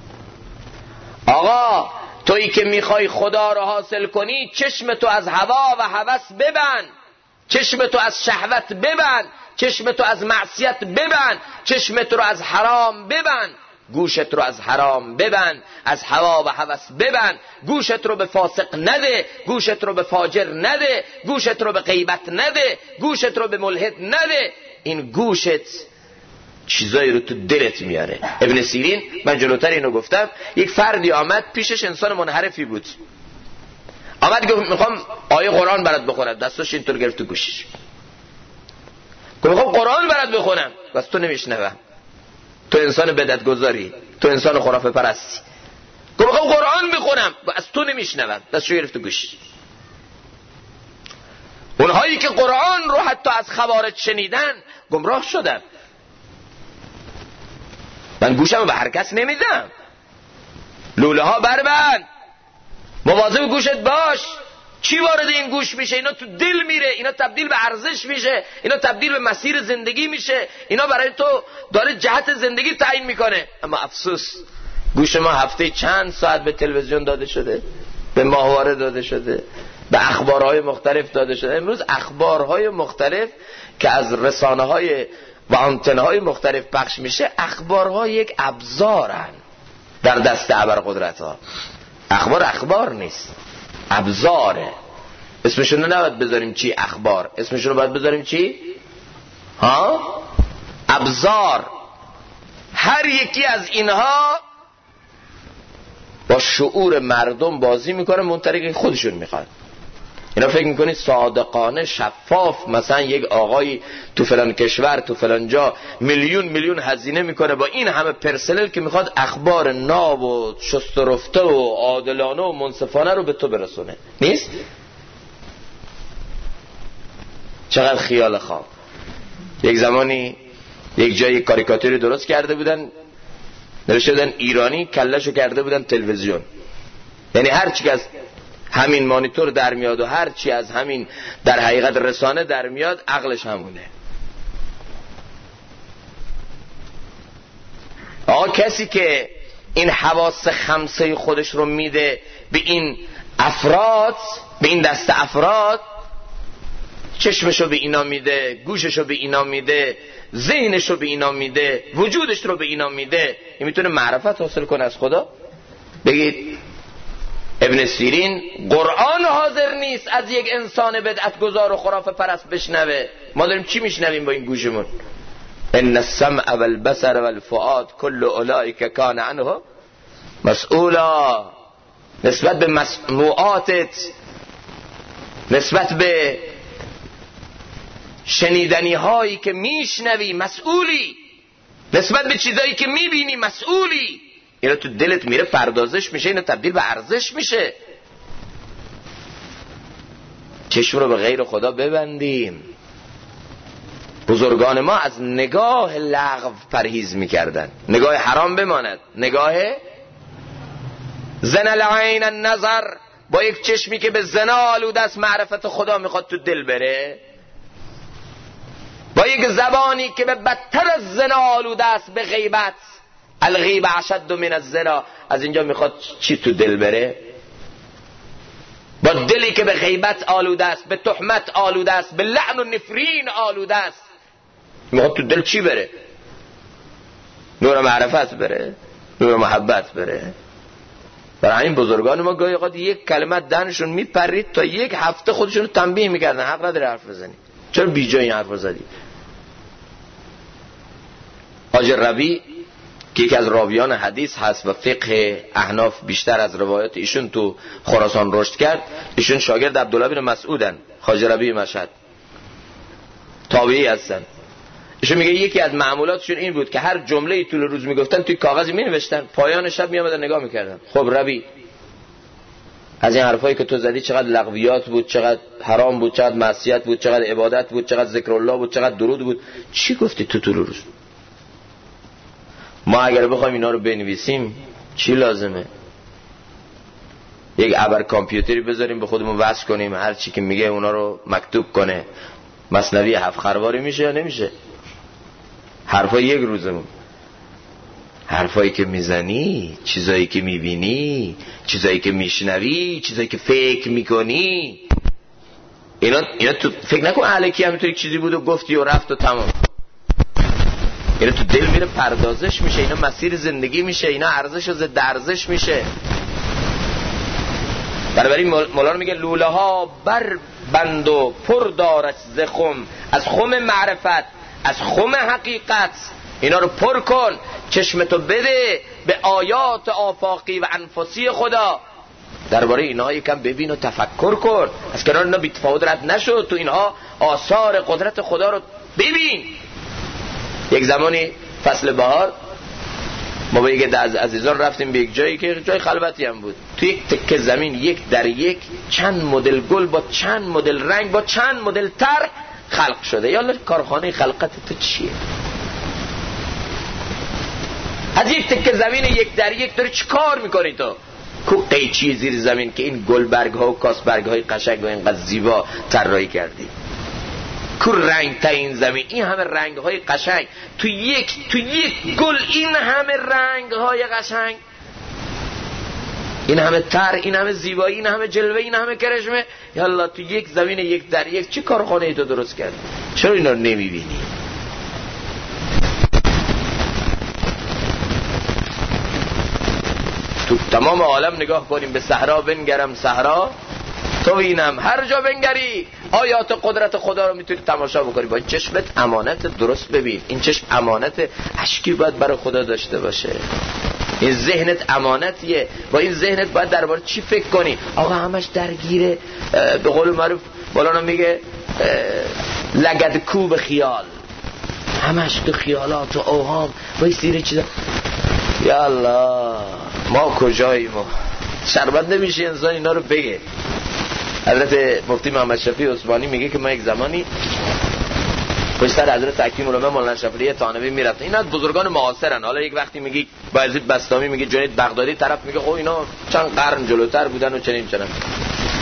آقا تویی که میخوای خدا رو حاصل کنی، چشم تو از هوا و هوس ببند، چشم تو از شهوت ببند، چشم تو از معصیت ببند، چشم تو رو از حرام ببند، گوشت رو از حرام ببند، از هوا و هوس ببند، گوشت رو به فاسق نده، گوشت رو به فاجر نده، گوشت رو به غیبت نده، گوشت رو به ملحد نده. این گوشت چیزایی رو تو دلت میاره. ابن سیرین، من جلوتر اینو گفتم، یک فردی آمد پیشش، انسان منحرفی بود، آمد گفت میخوام آیه قرآن برات بخونم، دستش اینطور گرفت تو گوشش، گفت میخوام قرآن برات بخونم، بس تو نمیشنوم، تو انسان بدعتگذاری، تو انسان خرافه پرستی. گفت میخوام قرآن بخونم، از تو نمیشنوم، دستشو گرفت تو گوشش. اونهایی که قرآن رو حتی از خوارج شنیدن گمراه شدن. من گوشم رو به هر کس نمیدم. لوله ها بربند، مواظب گوشت باش. چی وارد این گوش میشه؟ اینا تو دل میره، اینا تبدیل به ارزش میشه، اینا تبدیل به مسیر زندگی میشه، اینا برای تو داره جهت زندگی تعیین میکنه. اما افسوس گوش ما هفته چند ساعت به تلویزیون داده شده، به ماهواره داده شده، به اخبارهای مختلف داده شده. امروز اخبارهای مختلف که از رسانه‌های و آنتن‌های مختلف پخش میشه، اخبارها یک ابزارن در دست ابرقدرت‌ها. اخبار نیست، ابزاره. اسمشون رو نباید بذاریم چی؟ اخبار. اسمشون رو باید بذاریم چی؟ ابزار. هر یکی از اینها با شعور مردم بازی میکنه، منطقه خودشون میخواد. اینا فکر میکنید صادقانه شفاف مثلا یک آقایی تو فلان کشور تو فلان جا میلیون هزینه میکنه با این همه پرسنل که میخواد اخبار ناب و شست و رفته و عادلانه و منصفانه رو به تو برسونه؟ نیست؟ چقدر خیال خواب. یک زمانی یک جای کاریکاتوری درست کرده بودن، نوشته بودن ایرانی کلهشو کرده بودن تلویزیون. یعنی همین مانیتور در میاد و هر چی از همین در حقیقت رسانه در میاد عقلش همونه. کسی که این حواس خمسه خودش رو میده به این افراد، به این دست افراد، چشمشو به اینا میده، گوششو به اینا میده، ذهنشو به اینا میده، وجودش رو به اینا میده، این میتونه معرفت حاصل کنه از خدا؟ بگید ابن سیرین قرآن حاضر نیست از یک انسان بدعت گذار و خرافه پرست بشنوه. ما داریم چی میشنویم با این گوشمون؟ ان السمع والبصر والفؤاد كل اولئک کان عنه مسئولا. نسبت به مسموعاتت، نسبت به شنیدنی هایی که میشنوی مسئولی، نسبت به چیزایی که میبینی مسئولی. اینا تو دلت میره پردازش میشه، اینا تبدیل به ارزش میشه. چشم رو به غیر خدا ببندیم. بزرگان ما از نگاه لغو پرهیز میکردن، نگاه حرام بماند، نگاه زن العین النظر، با یک چشمی که به زنا آلوده است معرفت خدا میخواد تو دل بره، با یک زبانی که به بدتر از زنا آلوده است به غیبت، الغیبه اشد من الزنا، از اینجا میخواد چی تو دل بره؟ با دلی که به غیبت آلوده است، به تهمت آلوده است، به لعن و نفرین آلوده است، میخواد تو دل چی بره؟ نور معرفت بره، نور محبت بره. برای این بزرگان ما گاهی اوقات یک کلمه دهنشون میپرید تا یک هفته خودشون رو تنبیه میکردن حق نداره حرف بزنی، چرا بی جای این حرف زدی؟ حاج ربی که یکی از راویان حدیث هست و فقه احناف بیشتر از روایات ایشون تو خراسان رشد کرد، ایشون شاگرد عبدالله بن مسعودن، حاج ربی مشهد، تابعی هستن. ایشون میگه یکی از معمولاتشون این بود که هر جمله‌ای طول روز میگفتن توی کاغذی مینوشتن، پایان شب میامدن نگاه میکردن. خب ربی، از این حرفایی که تو زدی چقدر لغویات بود، چقدر حرام بود، چقدر معصیت بود، چقدر عبادت بود، چقدر ذکر الله بود، چقدر درود بود، چی گفتی تو طول روز؟ ما اگر بخوایم اینا رو بنویسیم چی لازمه؟ یک ابر کامپیوتری بذاریم به خودمون وصل کنیم هر چی که میگه اونا رو مکتوب کنه، مثنوی 7 خرواری میشه یا نمیشه؟ حرفای یک روزمون، حرفایی که میزنی، چیزایی که میبینی، چیزایی که میشنوی، چیزایی که فکر میکنی، اینا تو فکر نکن الکی همینطوری چیزی بود و گفتی و رفت و تمام. اینا تو دل میره پردازش میشه، اینا مسیر زندگی میشه، اینا ارزش و ضد ارزش میشه. بنابراین مولانا میگه لوله ها بر بند و پر دارش ز خم، از خم معرفت، از خم حقیقت اینا رو پر کن، چشمتو بده به آیات آفاقی و انفسی خدا، درباره اینها یکم ببین و تفکر کن، از کنار اینا بی تفاوت رد نشو، تو اینها آثار قدرت خدا رو ببین. یک زمانی فصل بهار ما با یک از عزیزان رفتیم به یک جایی که جای خلوتی هم بود، تو یک تکه زمین یک در یک چند مدل گل با چند مدل رنگ با چند مدل طرح خلق شده. یالا کارخانه خلقت تو چیه؟ از یک تکه زمین یک در یک داری چی کار میکنی تو؟ کو قیچی زیر زمین که این گل برگ ها و کاس برگ های قشنگ و اینقدر زیبا طراحی کردی؟ کو رنگ تا این زمین، این همه رنگ های قشنگ تو یک گل، این همه رنگ های قشنگ، این همه تر، این همه زیبایی، این همه جلوه، این همه کرشمه، یالا تو یک زمین یک در یک چه کارخانه ای تو درست کردی؟ چرا اینا رو نمیبینی؟ تو تمام عالم نگاه کنیم، به صحرا بنگرم صحرا تو بینم، هر جا بنگری آیات قدرت خدا رو میتونی تماشا بکنی. با این چشمت امانت درست ببین، این چشم امانت اشکی باید برای خدا داشته باشه، این ذهنت امانتیه، با این ذهنت باید درباره چی فکر کنی؟ آقا همش درگیره، به قول معروف مولانا میگه لگد کوب خیال، همش تو خیالات و اوهام با این سیر چیزا. یا الله ما کجاییم؟ ما شربت نمیشه انسان اینا رو بگه. حضرت مفتی محمد شفیع عثمانی میگه که ما یک زمانی پشت سر حضرت حکیم العلماء مولانا شفیعی تانوی میرفتن، اینا بزرگان معاصرن. حالا یک وقتی میگی بایزید بسطامی، میگه جنید بغدادی، طرف میگه خب اینا چند قرن جلوتر بودن و چنین چنان.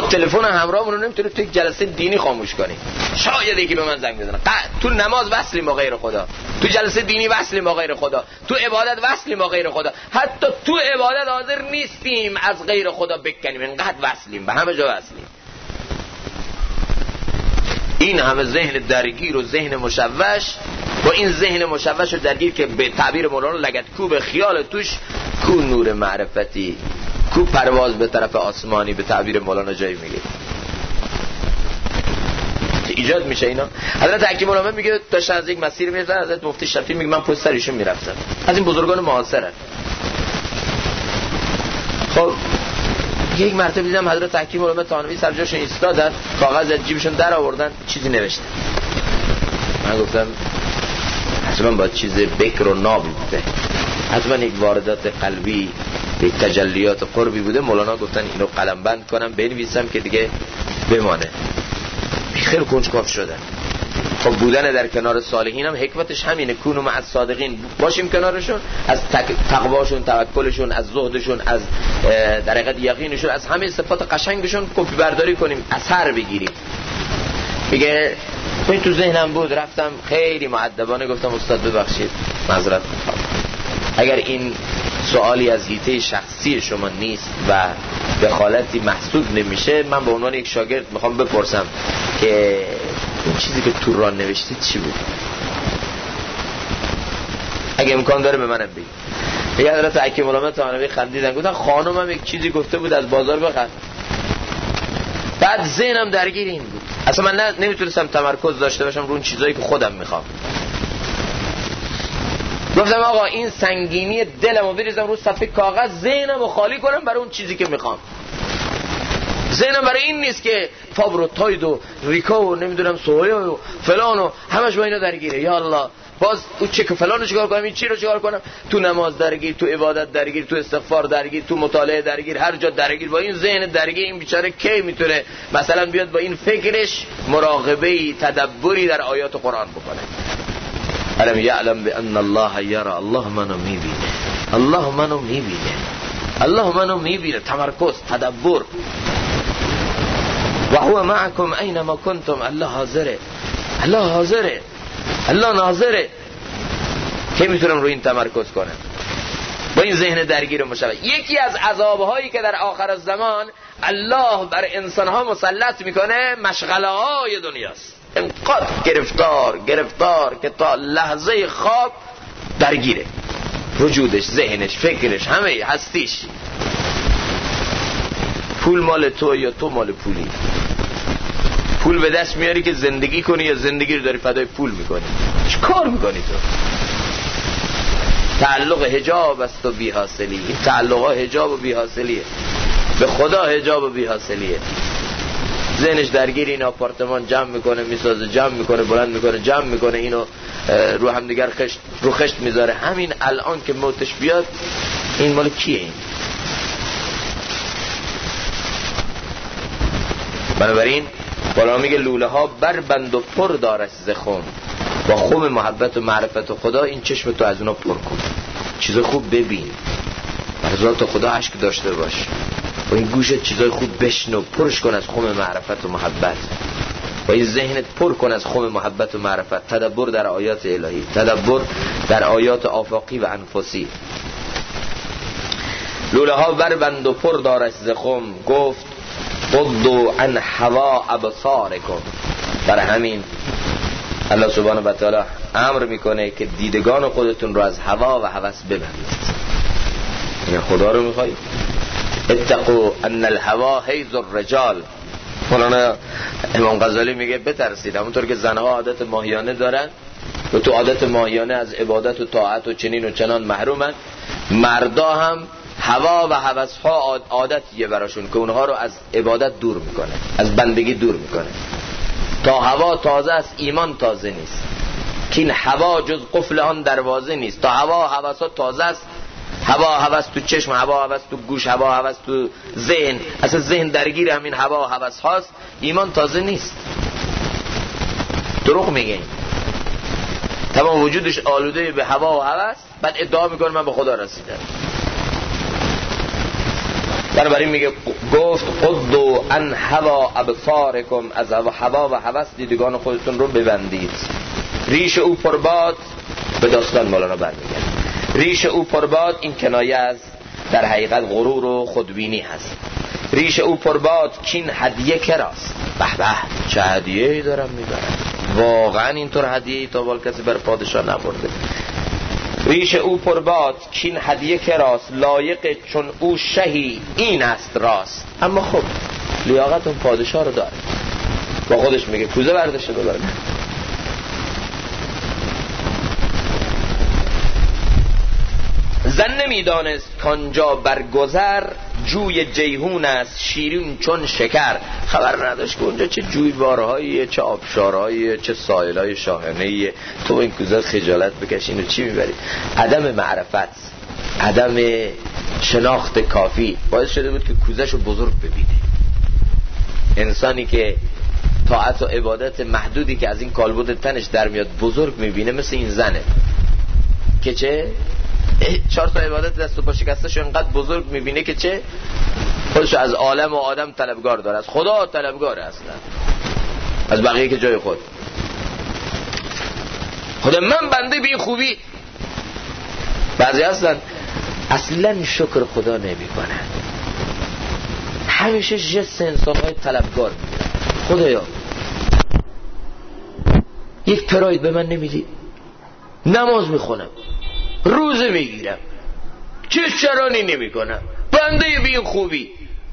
تلفن همراهمون رو نمیتونیم تو یک جلسه دینی خاموش کنیم. شاید یکی به من زنگ بزنه. تو نماز وصلیم با غیر خدا، تو جلسه دینی وصلیم با غیر خدا، تو عبادت وصلیم با غیر خدا، حتی تو عبادت حاضر نیستیم از غیر خدا بکنیم، اینقدر وصلیم، به همه جا وصلیم. این همه ذهن درگیر و ذهن مشوش، با این ذهن مشوش و درگیر که به تعبیر مولانا لگدکوب خیال توش، کو نور معرفتی، کو پرواز به طرف آسمانی، به تعبیر مولانا جایی میگه ایجاد میشه اینا. حضرت حکیم الامه میگه داشتن از یک مسیر میرفتن، حضرت مفتی شفیع میگه من پشت سر ایشون میرفتم، از این بزرگان معاصرن. خب یک مرتبه دیدم حضرت حکیم الامه تانوی سر جاشون ایستادن، کاغذ از جیبشون در آوردن، چیزی نوشتن. من گفتم حتما با چیز بکر و نابی بوده، حتما یک واردات قلبی، یک تجلیات قربی بوده. مولانا گفتن اینو قلم بند کنم بنویسم که دیگه بمانه. خیلی کنجکاو شدن. خب بودن در کنار صالحین هم حکمتش همینه، کونو مع الصادقین، باشیم کنارشون، از تقواشون، توکلشون، از زهدشون، از در حقیقت یقینشون، از همه صفات قشنگشون کپی برداری کنیم، اثر بگیریم. میگه این تو ذهنم بود، رفتم خیلی مؤدبانه گفتم استاد ببخشید معذرت میخوام، اگر این سوالی از حیطه شخصی شما نیست و به حالتی محسوب نمیشه، من به عنوان یک شاگرد میخوام بپرسم که این چیزی که تو راه نوشتید چی بود؟ اگه امکان داره به منم بگید. یه حضرت حکیم الامه تانوی خندیدن، گفتن خانمم یک چیزی گفته بود از بازار بخر. بعد ذهنم درگیر این بود، اصلا من نمیتونستم تمرکز داشته باشم رو اون چیزایی که خودم میخوام. گفتم آقا این سنگینی دلمو بریزم رو صفحه کاغذ، ذهنمو خالی کنم برای اون چیزی که میخوام. ذهنم برای این نیست که فابر و تاید و ریکا و نمیدونم سویا و فلان و همش با اینا درگیره. یا الله باز اون چه که فلان رو چیکار کنم، این چی رو چیکار کنم، تو نماز درگیر، تو عبادت درگیر، تو استغفار درگیر، تو مطالعه درگیر، هر جا درگیر. با این ذهن درگیر این بیچاره کی میتونه مثلا بیاد با این فکرش مراقبه تدبری در آیات قرآن بکنه؟ علم یعلم بان الله یرى، الله منو میبینه، الله منو میبینه، الله منو میبینه. تمرکز، تدبر. و هو معکم اینما کنتم، الله حاضره، الله حاضره، الله ناظره. که میتونم روی این تمرکز کنم با این ذهن درگیر و مشوش؟ یکی از عذابهایی که در آخر الزمان الله بر انسانها مسلط میکنه مشغله های دنیاست. انقدر گرفتار که تا لحظه خواب درگیره، وجودش، ذهنش، فکرش، همه هستیش. پول مال تو یا تو مال پولی؟ پول به دست میاری که زندگی کنی یا زندگی رو داری فدای پول میکنی؟ چه کار میکنی تو؟ تعلق حجاب است و بی حاصلی. این تعلقها حجاب و بی حاصلیه، به خدا حجاب و بی حاصلیه. ذهنش درگیر این آپارتمان جمع میکنه، میسازه، جمع میکنه، بلند میکنه، جمع میکنه، اینو رو هم دیگر خشت میذاره. همین الان که موتش بیاد این مال کیه؟ این بنابراین بالا میگه لوله ها بر بند و پر دارش ز خم، با خم محبت و معرفت و خدا این چشم تو از اونا پر کن، چیزای خوب ببین، بر ذات خدا عشق داشته باش، با این گوشت چیزای خوب بشنو، پرش کن از خم معرفت و محبت، با این ذهنت پر کن از خم محبت و معرفت. تدبر در آیات الهی، تدبر در آیات آفاقی و انفسی. لوله ها بر بند و پر دارش ز خم، گفت غضوا عن هوا ابصارکم. برای همین الله سبحانه و تعالی امر میکنه که دیدگان خودتون رو از هوا و هوس ببندید. این خدا رو میخواید؟ اتقوا ان الهوا حیز الرجال. مولانا امام غزالی میگه بترسید، همونطور که زنها عادت ماهیانه دارن و تو عادت ماهیانه از عبادت و طاعت و چنین و چنان محرومن، مردا هم هوا و هوس‌ها عادتیه براشون که اونها رو از عبادت دور میکنه، از بندگی دور میکنه. تا هوا تازه است ایمان تازه نیست، که این هوا جز قفل آن دروازه نیست. تا هوا هوس‌ها تازه است، هوا هوس تو چشم، هوا هوس تو گوش، هوا هوس تو ذهن، اصلا ذهن درگیر همین هوا هوس هاست، ایمان تازه نیست. دروغ میگه، تمام وجودش آلوده به هوا و هوس، بعد ادعا میکنه من به خدا رسیدم. بنابراین میگه گفت قدو ان هوا ابصارکم، از هوا و هوس دیدگان خودتون رو ببندید. ریش او پرباد، به داستان مولانا برمیگرده، ریش او پرباد این کنایه از در حقیقت غرور و خودبینی هست. ریش او پرباد کین هدیه کراست. به به چه هدیه‌ای دارم میبرم، واقعا اینطور هدیه‌ای تا بال کسی بر پادشاه نبرده. ریش او پرباد کین هدیه کراست، لایق چون او شهی این است راست. اما خب لیاقت اون پادشاه رو داره، با خودش میگه کوزه برداشته ببره. زن نمیدانست کانجا برگذر، جوی جیهون است شیرین چون شکر. خبر نداشت که اونجا چه جویبارهاییه، چه آبشارهاییه، چه سایلهای شاهنهیه. تو این کوزه خجالت بکش، اینو چی میبری؟ عدم معرفت، عدم شناخت کافی باعث شده بود که کوزهشو بزرگ ببینه. انسانی که طاعت و عبادت محدودی که از این کالبد تنش در میاد بزرگ میبینه، مثل این زنه که چه 4 تا عبادت دست و پا شکسته‌شو انقدر بزرگ میبینه که چه خودشو از عالم و آدم طلبگار داره، از خدا طلبگاره، اصلا از بقیه که جای خود. خدا من بنده بی خوبی. بعضی هستن اصلا شکر خدا نمی کنن، همیشه جست انسان‌های طلبگار میگیرن. خدایا یک پراید به من نمیدی، نماز میخونم، روزه میگیرم، چه شرانی نمی کنم، بنده بی خوبی.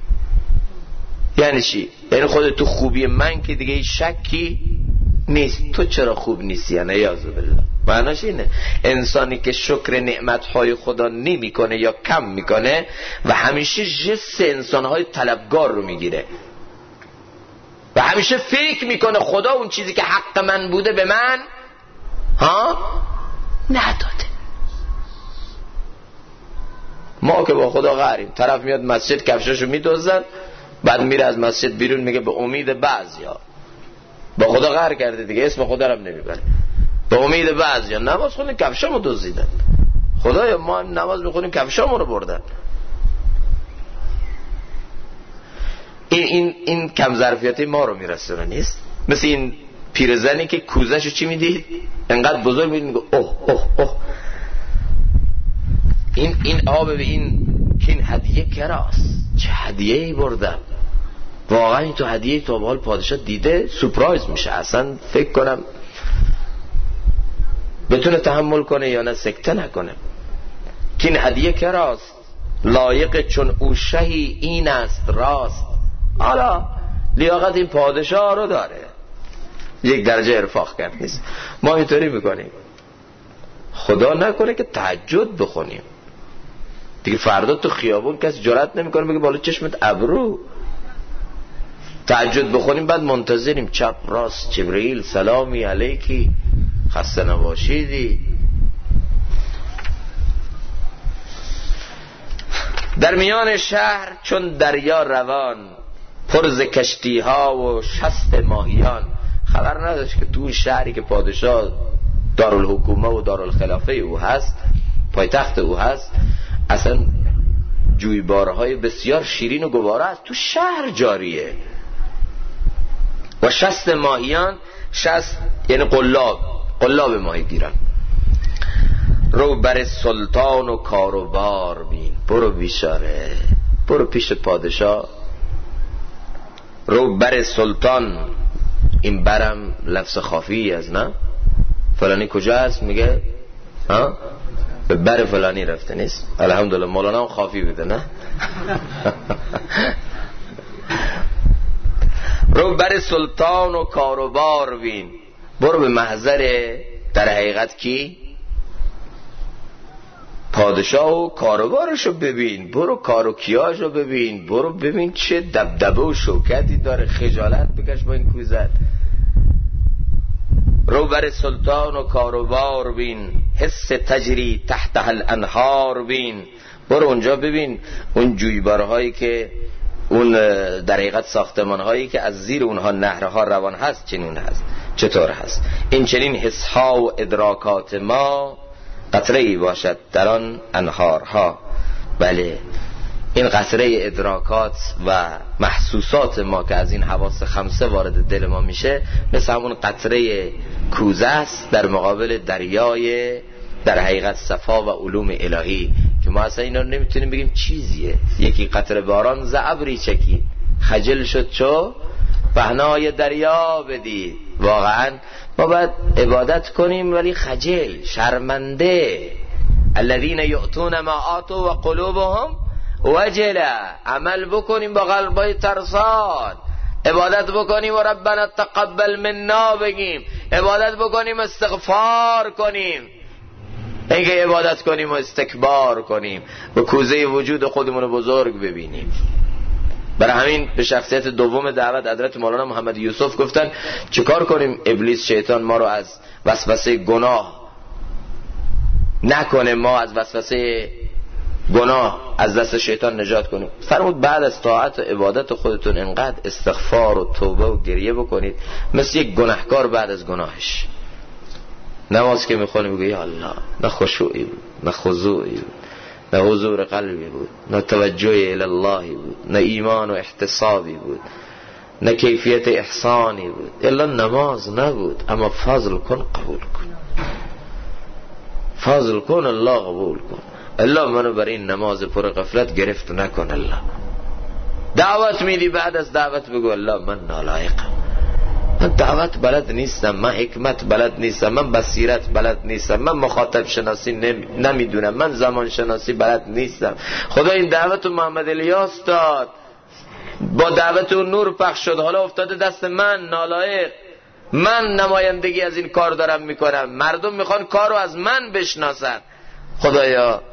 یعنی چی؟ یعنی خودت تو خوبی من که دیگه شکی نیست، تو چرا خوب نیستی؟ یعنی یعوذ بالله. معناش اینه انسانی که شکر نعمتهای خدا نمی کنه یا کم میکنه و همیشه جس انسانهای طلبگار رو میگیره و همیشه فکر میکنه خدا اون چیزی که حق من بوده به من نداده. ما که با خدا قهریم. طرف میاد مسجد کفشاشو میدوزن، بعد میره از مسجد بیرون میگه به امید بعضیا. با خدا قهر کرده دیگه، اسم خدا رو نمیبره. به امید بعضیا نماز خونیم کفشامو دزدیدن، خدایا ما نماز میخونیم کفشامو رو بردن. این کم ظرفیتی ما رو میرسونه نیست؟ مثل این پیرزنی که کوزهشو چی میدید انقدر بزرگ میدید، میگه اوه اوه اوه این آب به این هدیه کراست. چه هدیه‌ای بردم، واقعا این تو هدیه تا به حال پادشاه دیده سورپرایز میشه، اصلا فکر کنم بتونه تحمل کنه یا نه سکته نکنه. این هدیه کراست، لایق چون او شهی این است راست. حالا لیاقت این پادشاه رو داره، یک درجه ارفاق کرد نیست. ما اینطوری میکنیم، خدا نکنه که تهجد بخونیم دیگه فردا تو خیابون کسی جرئت نمیکنه بگه بالا چشمت ابرو. تهجد بخونیم بعد منتظریم چپ راست جبرئیل سلامی علیکی خسته نباشیدی. در میان شهر چون دریا روان، پر ز کشتی ها و شست ماهیان. خبر نداشت که تو شهری که پادشاه دارالحکومه و دارالخلافه او هست، پایتخت او هست، اصلا جویبارهای بسیار شیرین و گواره از تو شهر جاریه. و شست ماهیان، شست یعنی قلاب ماهی گیرن. رو بر سلطان و کاروبار بین. برو بیچاره، برو پیش پادشاه. رو بر سلطان، این برم لفظ خافی از نه فلانی کجا هست، میگه به بر فلانی رفته نیست. الحمدلله مولانا هم خافی بده نه. رو بر سلطان و کاروبار بین. برو به محضر در حقیقت کی پادشاه و کاروبارشو ببین، برو کاروکیاشو ببین، برو ببین چه دبدبه و شوکتی داره، خجالت بکش با این کوزت. رو بر سلطان و کاروبار بین، حس تجری تحت الانهار بین. برو اونجا ببین اون جویبارهایی که اون در حقیقت ساختمانهایی که از زیر اونها نهرها روان هست چنین هست، چطور هست. این چنین حسها و ادراکات ما قطره‌ای باشد در آن انهارها. بله این قطره ادراکات و محسوسات ما که از این حواس خمسه وارد دل ما میشه مثل همون قطره کوزه است در مقابل دریای در حقیقت صفا و علوم الهی که ما اصلا اینا نمیتونیم بگیم چیزیه. یکی قطره باران ز ابری چکید، خجل شد چو پهنای دریا بدید. واقعا ما باید عبادت کنیم ولی خجل، شرمنده. الذين يؤتون ما آتوا و قلوبهم وجله. عمل بکنیم با قلبای ترسان، عبادت بکنیم و ربنا تقبل منا بگیم، عبادت بکنیم استغفار کنیم، اینکه عبادت کنیم و استکبار کنیم و کوزه وجود خودمون رو بزرگ ببینیم. برای همین به شخصیت دوم دعوت حضرت مولانا محمد یوسف گفتن چیکار کنیم ابلیس شیطان ما رو از وسوسه گناه نکنه، ما از وسوسه گناه از دست شیطان نجات کنیم. فرمود بعد از طاعت و عبادت خودتون انقدر استغفار و توبه و گریه بکنید مثل یک گناهکار بعد از گناهش. نماز که میخونیم بگو یا الله، نه خشوعی بود، نه خضوعی بود، نه حضور قلبی بود، نه توجه الی الله بود، نه ایمان و احتسابی بود، نه کیفیت احسانی بود. الا نماز نبود، اما فضل کن قبول کن، فضل کن الله قبول کن. الله منو بر این نماز پر غفلت گرفت نکن. الله دعوت میدی، بعد از دعوت بگو الله من نالایقم، من دعوت بلد نیستم، من حکمت بلد نیستم، من بصیرت بلد نیستم، من مخاطب شناسی نمیدونم، من زمان شناسی بلد نیستم. خدا این دعوت محمد الیاس داد، با دعوت اون نور پخش شد، حالا افتاده دست من نالایق. من نمایندگی از این کار دارم میکنم، مردم میخوان کارو از من بشناسن. خدایا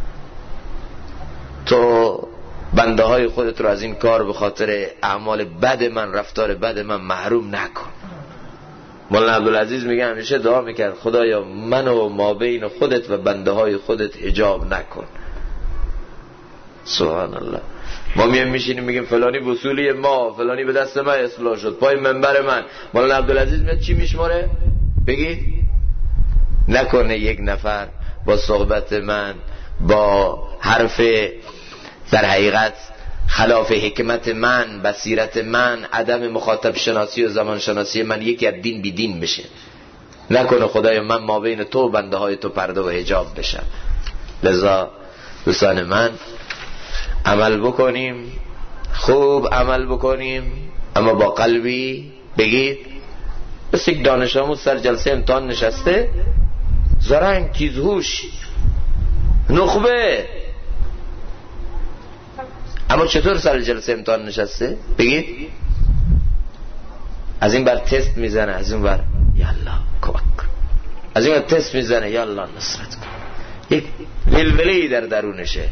تو بنده های خودت رو از این کار به خاطر اعمال بد من، رفتار بد من محروم نکن. مولانا عبدالعزیز میگه همیشه دعا میکرد خدایا منو ما بین خودت و بنده های خودت حجاب نکن. سبحان الله. ما میشینیم میگیم فلانی وصولی ما، فلانی به دست من اصلاح شد، پای منبر من. مولانا عبدالعزیز میاد چی میشماره؟ بگید نکنه یک نفر با صحبت من، با حرف در حقیقت خلاف حکمت من، بصیرت من، عدم مخاطب شناسی و زمان شناسی من یکی از دین بی دین بشه. نکنه خدایا من ما بین تو و بنده های تو پرده و حجاب بشم. لذا دوستان من عمل بکنیم، خوب عمل بکنیم، اما با قلبی بگید بس یک دانش آموز سر جلسه امتحان نشسته، زرنگ، تیزهوش، نخبه، اما چطور سر جلسه امتحان نشسته؟ بگید از این بر تست میزنه، از این بر یالله کمک کن، از این بر تست میزنه یالله نصرت کن. یک ولوله‌ای در درونشه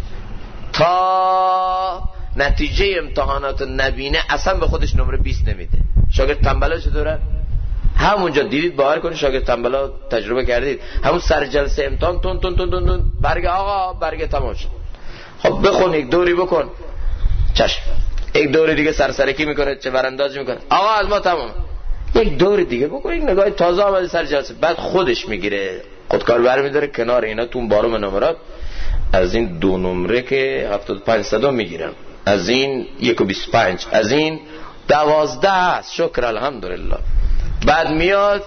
تا نتیجه امتحانات نبینه اصلا به خودش نمره 20 نمیده. شاگرد تنبلا چطوره؟ همونجا دیدید، باور کنید شاگرد تنبلا تجربه کردید، همون سر جلسه امتحان تون تون تون تون تون برگ آقا برگ تمام شد، خب بخون یک دوری بکن، چشم، یک دور دیگه سرسرکی میکنه، چه براندازی میکنه، آقا از ما تمام، یک دور دیگه بکن، یک نگاه تازه آمده سر جلسه. بعد خودش میگیره خودکار برمیداره کنار اینا تو بارم نمرات، از این 2 نمره که 75 صدا میگیرم، از این 1.25، از این 12 است، شکر الحمدلله. بعد میاد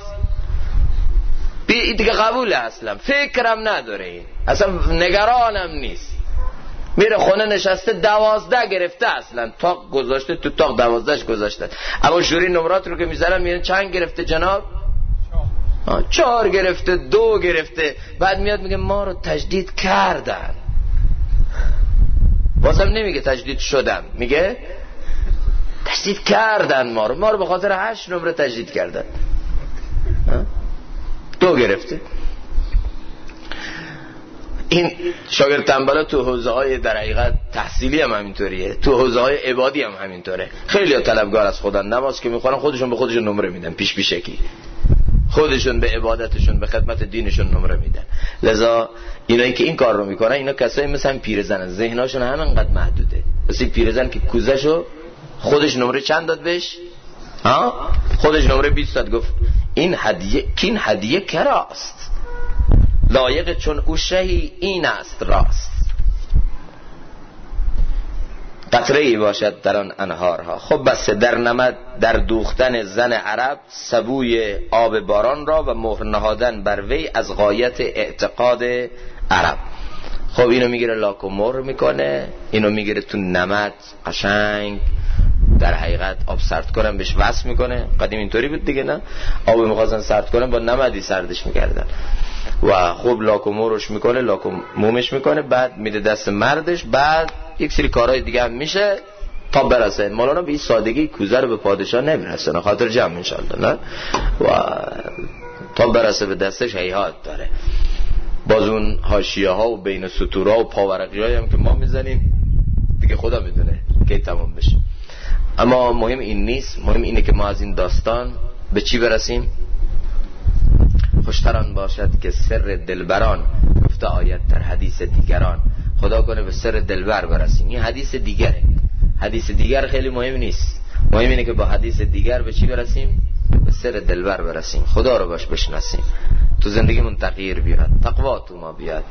دیگه قبوله، اصلا فکرم نداره، این اصلا نگرانم نیست، میره خونه نشسته 12 گرفته، اصلا تاق گذاشته تو تاق 12ش گذاشته. اما شوری نمرات رو که میذارم میگن چند گرفته جناب؟ 4 گرفته، 2 گرفته. بعد میاد میگه ما رو تجدید کردن، بازم نمیگه تجدید شدم، میگه تجدید کردن ما رو به خاطر 8 نمره تجدید کردن. 2 گرفته. این شاگرد تنبلا تو حوزه‌های در حقیقت تحصیلی هم همینطوریه، تو حوزه‌های عبادی هم همینطوره. خیلی طلبگار از خدا، نماز که میخونن خودشون به خودشون نمره میدن، پیشکی خودشون به عبادتشون، به خدمت دینشون نمره میدن. لذا اینایی که این کار رو میکنن اینا کسایی مثلا پیرزنن، ذهناشون همینقدر محدوده. مثل پیرزن که کوزه‌شو خودش نمره چند داد بهش؟ خودش نمره 20 داد، گفت این هدیه کراست، لایق چون او شهی این است راست. قطره‌ای باشد در آن انهارها. خب بس در نمد در دوختن زن عرب سبوی آب باران را و مهر نهادن بر وی از غایت اعتقاد عرب. خب اینو میگیره لاک و مهر میکنه، اینو میگیره تو نمد قشنگ در حقیقت آب سرد کنن بهش وصل میکنه. قدیم اینطوری بود دیگه، نه آب میخواستن سرد کنن با نمدی سردش میکردن و خوب لاک و مهرش میکنه، لاک و مومش میکنه، بعد میده دست مردش، بعد یک سری کارهای دیگه هم میشه تا برسه. مولانا به این سادگی کوزه رو به پادشاه نمیرسه، خاطر جمع انشالله، نه و تا برسه به دستش هیهات داره. باز اون حاشیه ها و بین سطورها و پاورقی هایی هم که ما میزنیم دیگه خدا میدونه که تمام بشه. اما مهم این نیست، مهم اینه که ما از این داستان به چی برسیم؟ خوشتران باشد که سر دلبران گفته آید در حدیث دیگران. خدا کنه به سر دلبر برسیم. این حدیث دیگره، حدیث دیگر خیلی مهم نیست، مهم اینه که با حدیث دیگر به چی برسیم؟ به سر دلبر برسیم، خدا رو باش بشناسیم، تو زندگیمون تغییر بیاد، تقوا تو ما بیاد.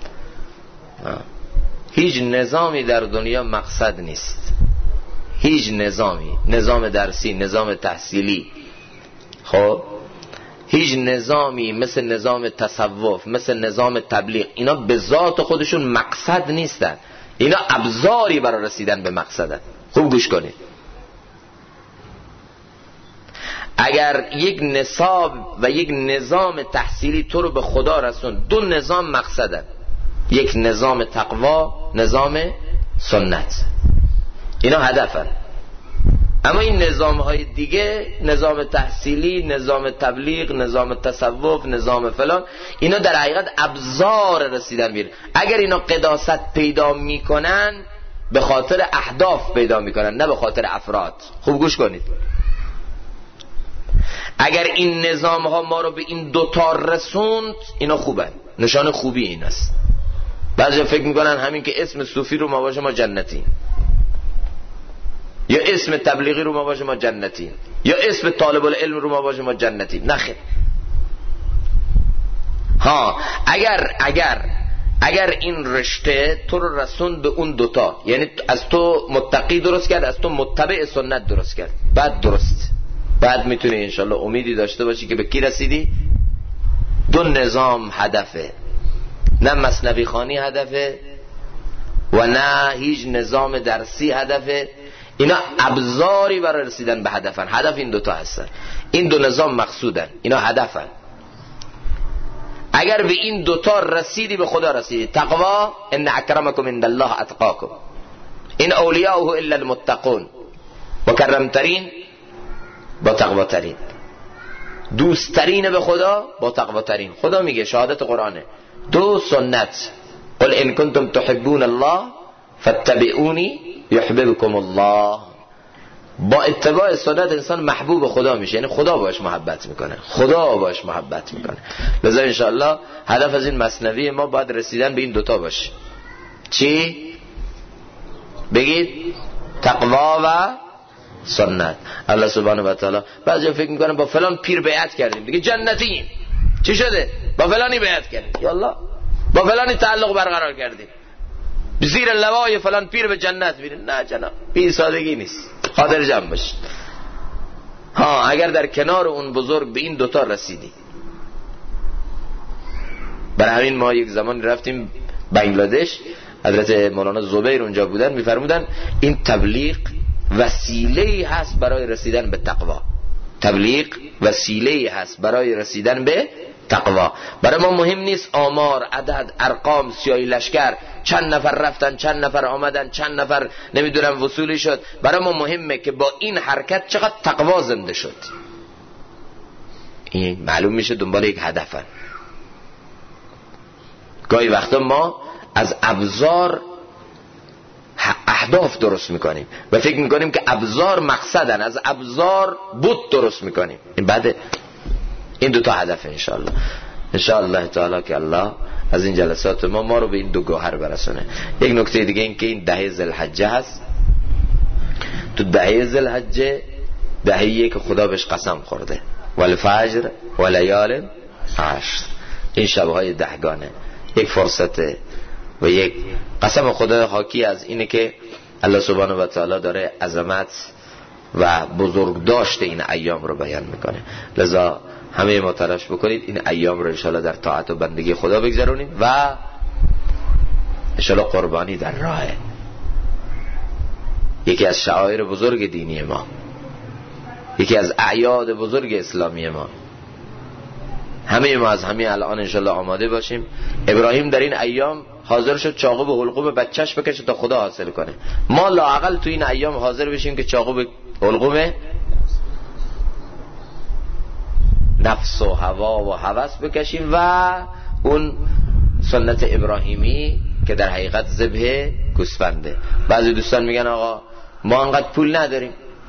هیچ نظامی در دنیا مقصد نیست، هیچ نظامی، نظام درسی، نظام تحصیلی، خب هیچ نظامی مثل نظام تصوف، مثل نظام تبلیغ، اینا به ذات خودشون مقصد نیستن، اینا ابزاری برای رسیدن به مقصدن. خوب گوش کنید، اگر یک نصاب و یک نظام تحصیلی تو رو به خدا رسون، دو نظام مقصدن، یک نظام تقوا، نظام سنت، اینا هدفن. اما این نظام‌های دیگه، نظام تحصیلی، نظام تبلیغ، نظام تصوف، نظام فلان، اینا در حقیقت ابزار رسیدن میره. اگر اینا قداست پیدا میکنن به خاطر اهداف پیدا میکنن، نه به خاطر افراد. خوب گوش کنید، اگر این نظام ها ما رو به این دوتا رسوند، اینا خوبن، نشان خوبی این است. بعضی فکر میکنن همین که اسم صوفی رو ما باشه ما جنتی، یا اسم تبلیغی رو ما باشه ما جنتی، یا اسم طالب العلم رو ما باشه ما جنتی. نخیر. ها اگر این رشته تو رو رسوند به اون دوتا، یعنی از تو متقی درست کرد، از تو متبع سنت درست کرد، بعد درست، بعد میتونی انشالله امیدی داشته باشی که به کی رسیدی؟ دو نظام هدفه، نه مثنوی خوانی هدفه و نه هیچ نظام درسی هدفه، اینا ابزاری برای رسیدن به هدفن. هدف این دوتا هستن، این دو نظام مقصودن، اینا هدفن. اگر به این دوتا رسیدی به خدا رسیدی. تقوا ان اکرمکم عند الله اتقاکم، این اولیاءه الا المتقون، مکرمترین با تقواترین، دوستترین به خدا با تقواترین. خدا میگه، شهادت قرآنه، دو سنت، قل ان کنتم تحبون الله فاتبعونی یحببکم الله. با اتباع سنت انسان محبوب خدا میشه، یعنی خدا باش محبت میکنه، خدا باش محبت میکنه. لذا انشاءالله هدف از این مثنوی ما باید رسیدن به این دوتا باشه. چی؟ بگید تقوا و سنت. الله سبحانه و تعالی بعضی فکر میکنن با فلان پیر بیعت کردیم دیگه جنتیم. چی شده؟ با فلانی بیعت کردیم، یالله با فلانی تعلق برقرار کردیم، زیر لوای فلان پیر به جنت میرین. نه جناب، بی سادگی نیست، خاطر جمع باش. ها اگر در کنار اون بزرگ به این دوتا رسیدی. برای همین ما یک زمان رفتیم بنگلادش، حضرت مولانا زبیر اونجا بودن، میفرمودن این تبلیغ وسیله‌ای هست برای رسیدن به تقوا. تبلیغ وسیله‌ای هست برای رسیدن به تقوا. برای ما مهم نیست آمار، عدد، ارقام، سیاهی لشکر، چند نفر رفتن، چند نفر آمدن، چند نفر نمیدونم وصولی شد. برای ما مهمه که با این حرکت چقدر تقوا زنده شد. این معلوم میشه دنبال یک هدفن. گاهی وقتا ما از ابزار اهداف درست میکنیم و فکر میکنیم که ابزار مقصدن، از ابزار بت درست میکنیم. این بعد این دو تا هدف انشاءالله تعالی که الله از این جلسات ما رو به این دو گوهر برسونه. یک نکته دیگه این که این دهه ذوالحجه هست. تو دهه ذوالحجه دهه‌ایه که خدا بهش قسم خورده، والفجر ولیال عشر، این شبهای دهگانه، یک فرصته و یک قسم خدا حاکی از اینه که الله سبحانه و تعالی داره عظمت و بزرگداشت این ایام رو بیان میکنه. لذا همه ما تلاش بکنید این ایام رو انشاءالله در طاعت و بندگی خدا بگذرونیم و انشاءالله قربانی در راهه. یکی از شعائر بزرگ دینی ما، یکی از اعیاد بزرگ اسلامی ما. همه ما از همین الان انشاءالله آماده باشیم. ابراهیم در این ایام حاضر شد چاقو به حلقوم بچهش بکشه تا خدا حاصل کنه. ما لااقل تو این ایام حاضر بشیم که چاقو به حلقوم نفس و هوا و هوس بکشیم و اون سنت ابراهیمی که در حقیقت ذبح گوسفنده. بعضی دوستان میگن آقا ما انقدر پول نداریم،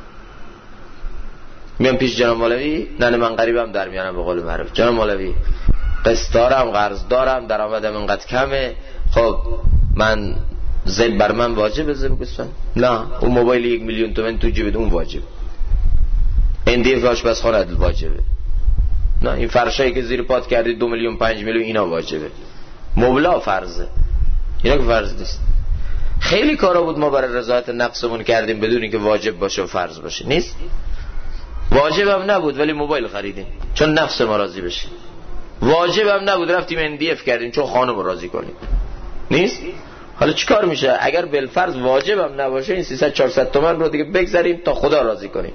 میام پیش جناب مولوی، نه من غریبم در میانم به قول معروف، جناب مولوی قسط دارم، قرض دارم، درآمدم انقدر کمه، خب من ذبح بر من واجبه ذبح گوسفند؟ نه، اون موبایل 1 میلیون تومان تو جیبت اون واجب، این دیگه آشپزخونه واجبه، نه این فرشایی که زیر پات کردی 2 میلیون 5 میلیون اینا واجبه، مبلا فرضه، اینا که فرض نیست. خیلی کارا بود ما برای رضایت نفسمون کردیم بدون اینکه واجب باشه و فرض باشه. نیست، واجب هم نبود ولی موبایل خریدیم چون نفس ما راضی بشه. واجب هم نبود رفتیم NDF کردیم چون خانم راضی کنیم. نیست. حالا چیکار میشه اگر بالفرض واجب هم نباشه؟ این 300 400 تومان رو دیگه بگذاریم تا خدا راضی کنیم.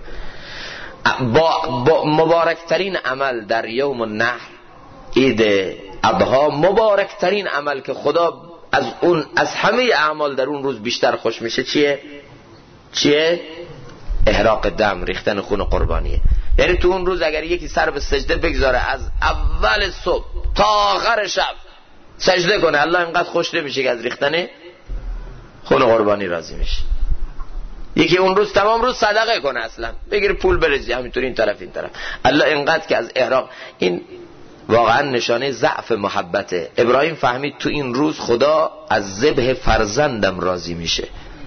با مبارکترین عمل در یوم النحر، عید اضحی، مبارکترین عمل که خدا از همه اعمال در اون روز بیشتر خوش میشه چیه؟ احراق دم، ریختن خون قربانیه. یعنی تو اون روز اگر یکی سر به سجده بگذاره از اول صبح تا آخر شب سجده کنه، الله اینقدر خوش نمیشه که از ریختن خون قربانی راضی میشه. یکی اون روز تمام روز صدقه کنه، اصلا بگیر پول برزی همینطور این طرف این طرف، الله اینقدر که از احراق. این واقعا نشانه ضعف محبته. ابراهیم فهمید تو این روز خدا از ذبح فرزندم راضی میشه.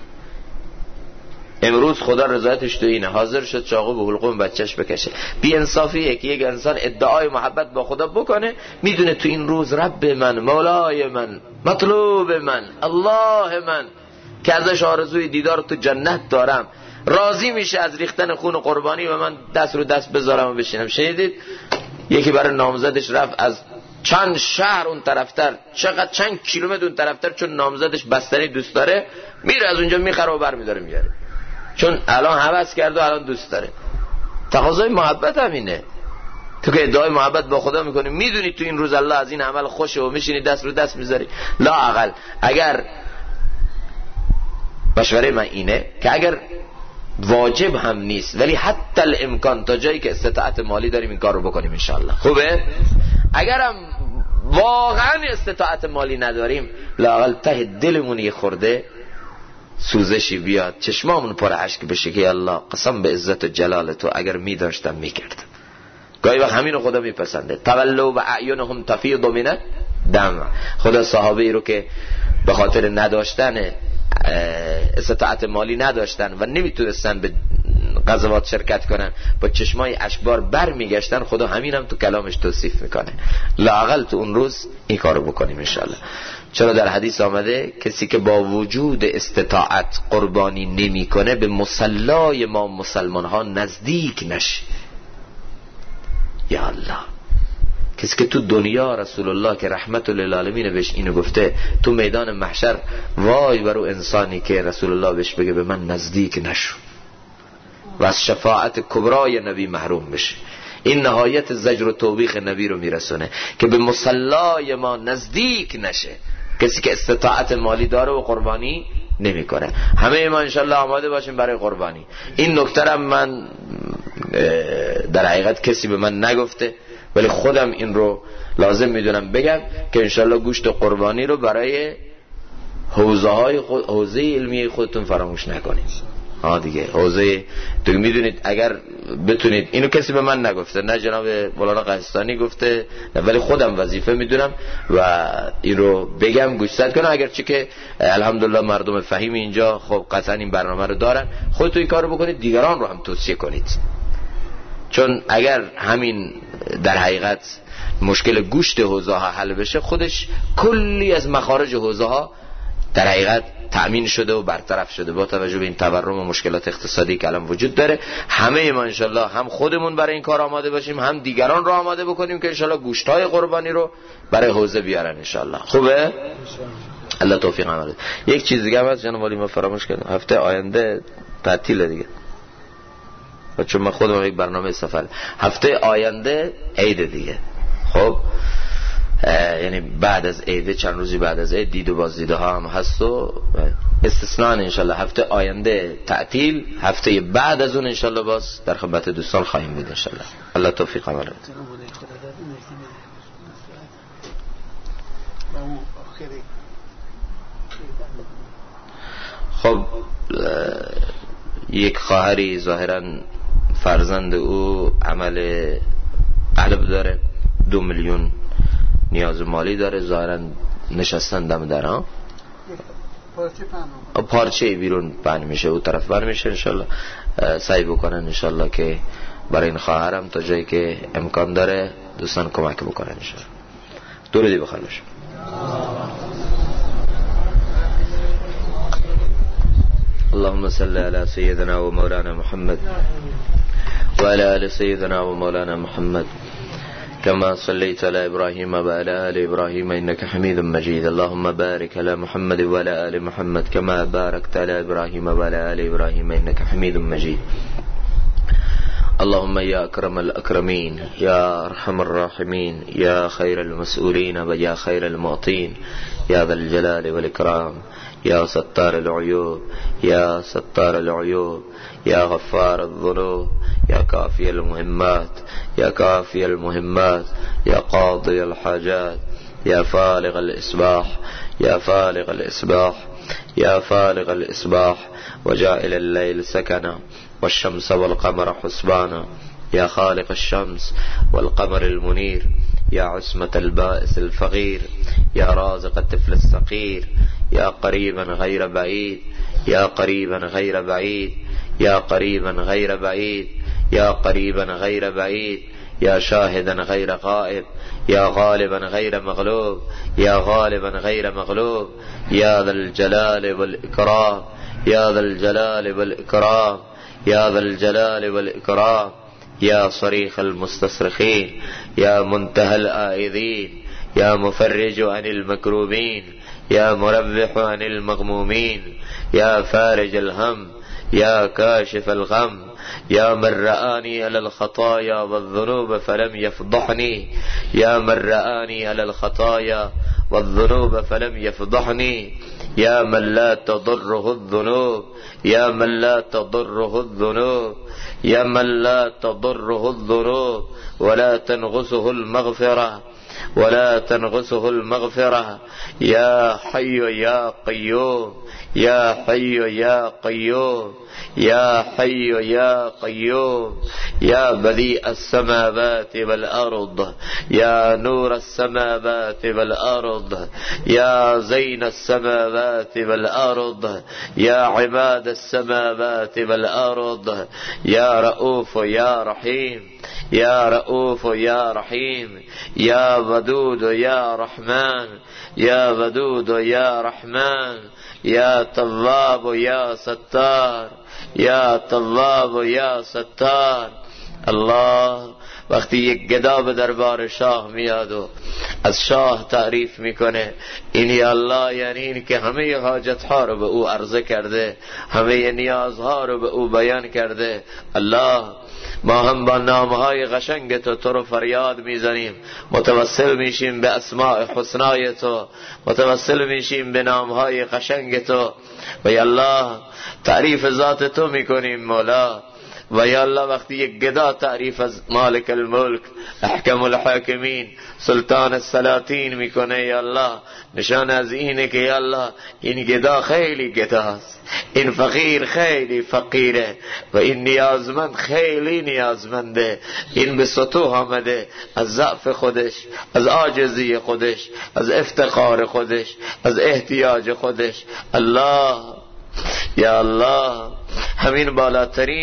امروز خدا رضایتش تو اینه، حاضر شد چاقو به حلقوم بچهش بکشه. بی انصافیه که یک انسان ادعای محبت با خدا بکنه، میدونه تو این روز رب من، مولای من، مطلوب من، الله من که ازش آرزوی دیدار تو جنت دارم، راضی میشه از ریختن خون قربانی و من دست رو دست بذارم و بشینم. شنیدید یکی برای نامزدش رفت از چند شهر اون طرفتر، چند کیلومتر اون طرفتر، چون نامزدش بستنی دوست داره، میره از اونجا میخره و برمیداره میاره، چون الان هوس کرده و الان دوست داره. تقاضای محبت همینه. تو که ادعای محبت با خدا میکنی، میدونی تو این روز الله از این عمل خوشه و میشینی دست رو دست میذاری. لا اقل اگر مشوره من اینه که اگر واجب هم نیست ولی حتی الامکان تا جایی که استطاعت مالی داریم این کار رو بکنیم انشالله. خوبه؟ اگرم واقعا استطاعت مالی نداریم، لااقل ته دلمون یه خورده سوزشی بیاد، چشمامون پر اشک بشه که الله قسم به عزت و جلال تو اگر می‌داشتم میکردم. گاهی وقت همین رو خدا میپسنده. تولوا و اعینهم تفیض من الدمع. خدا صحابه ای رو که به خاطر نداشتن استطاعت مالی نداشتن و نمیتونستن به غزوات شرکت کنن، با چشمای اشکبار بر میگشتن، خدا همین هم تو کلامش توصیف میکنه. لااقل تو اون روز این کارو بکنیم انشالله. چرا در حدیث آمده کسی که با وجود استطاعت قربانی نمیکنه به مصلای ما مسلمان ها نزدیک نشه. یا الله، کسی که تو دنیا رسول الله که رحمت للعالمین بهش اینو گفته، تو میدان محشر وای برو انسانی که رسول الله بهش بگه به من نزدیک نشو و از شفاعت کبرای نبی محروم بشه. این نهایت زجر و توبیخ نبی رو میرسونه که به مصلای ما نزدیک نشه کسی که استطاعت مالی داره و قربانی نمیکنه. همه ما انشالله آماده باشیم برای قربانی. این نکته رو من در حقیقت کسی به من نگفته ولی خودم این رو لازم میدونم بگم که انشالله گوشت قربانی رو برای حوزه علمی خودتون فراموش نکنید. دیگه حوزه تو میدونید، اگر بتونید، اینو کسی به من نگفته، نه جناب مولانا قحطانی گفته، نه، ولی خودم وظیفه میدونم و این رو بگم گوشزد کنم. اگرچه که الحمدلله مردم فهیم اینجا خب قطعا این برنامه رو دارن، خودتون این کار رو بکنید، دیگران رو هم توصیه کنید. چون اگر همین در حقیقت مشکل گوشت حوزه ها حل بشه، خودش کلی از مخارج حوزه ها در حقیقت تأمین شده و برطرف شده با توجه به این تورم و مشکلات اقتصادی که الان وجود داره. همه ما انشالله هم خودمون برای این کار آماده باشیم، هم دیگران رو آماده بکنیم که انشالله گوشت‌های قربانی رو برای حوزه بیارن انشالله. خوبه؟ الله توفیق عمل بده. یک چیز دیگه هم هست جناب عالی، ما فراموش کردم، هفته آینده تعطیل دیگه، چون من خودم یک برنامه سفر، هفته آینده عید دیگه. خب یعنی بعد از عید، چند روزی بعد از عید دید و بازدیده ها هم هست و استثناء انشالله هفته آینده تعطیل، هفته بعد از اون انشالله باز در خدمت دوستان خواهیم بود انشالله. الله توفیق عمل بده. خب یک خواهری ظاهرا فرزند او عمل قلب داره، 2 میلیون نیاز مالی داره، ظاهرا نشستن دم در ها پارچه بیرون بند میشه، او طرف بند میشه. انشالله سعی بکنن انشالله که برای این خواهرم تا جایی که امکان داره دوستان کمک بکنن انشالله. درودی بخیر باشه. اللهم صل على سيدنا ومولانا محمد وعلى آل سيدنا ومولانا محمد كما صليت على إبراهيم وعلى آل إبراهيم إنك حميد مجيد. اللهم بارك على محمد وعلى آل محمد كما باركت على إبراهيم وعلى آل إبراهيم إنك حميد مجيد. اللهم يا أكرم الأكرمين يا أرحم الراحمين يا خير المسؤولين ويا خير المعطين يا ذا الجلال والإكرام يا ستار العيوب يا ستار العيوب يا غفار الذنوب يا كافي المهمات يا كافي المهمات يا قاضي الحاجات يا فالغ الإصباح يا فالغ الإصباح يا فالغ الإصباح وجائل الليل سكنا والشمس والقمر حسبانا يا خالق الشمس والقمر المنير يا عصمة البائس الفقير يا رازق الطفل الصغير يا قريبا غير بعيد يا قريبا غير بعيد يا قريبا غير بعيد يا قريبا غير بعيد يا شاهدا غير غائب يا غالبا غير مغلوب يا غالبا غير مغلوب يا ذا الجلال والإكرام يا ذا الجلال والإكرام يا ذا الجلال والإكرام يا صريخ المستصرخين يا منتهى الآئذين يا مفرج عن المكروبين يا مربح عن المغمومين يا فارج الهم يا كاشف الغم يا من رآني على الخطايا والذنوب فلم يفضحني يا من رآني على الخطايا والذنوب فلم يفضحني يا من لا تضره الذنوب يا من لا تضره الذنوب يا من لا تضره الذنوب ولا تنغصه المغفرة ولا تنغصه المغفرة يا حي يا قيوم يا حي يا قيوم يا حي يا قيوم يا بديع السماوات والأرض يا نور السماوات والأرض يا زين السماوات والأرض يا عماد السماوات والأرض يا رؤوف يا رحيم يا رؤوف يا رحيم يا ودود يا رحمن يا ودود يا رحمن يا تواب يا ستار يا تواب يا ستار. الله وقتی یک گدا به دربار شاه میاد و از شاه تعریف میکنه، این یا الله یعنی این که همه حاجت ها رو به او عرضه کرده، همه نیازها رو به او بیان کرده. الله ما هم با نامهای قشنگ تو رو فریاد میزنیم، متوسل میشیم به اسماء حسنای تو، متوسل میشیم به نامهای قشنگ تو و یا الله تعریف ذات تو میکنیم مولا. و یا الله وقتی یک گدا تعریف از مالک الملک احکم الحاکمین سلطان السلاطین میکنه، یا الله نشان از اینه که یا الله این گدا خیلی گداست، این فقیر خیلی فقیره و این نیازمند خیلی نیازمنده. این به سطوح آمده از ضعف خودش، از عاجزی خودش، از افتقار خودش، از احتیاج خودش. الله یا الله همین بالاترین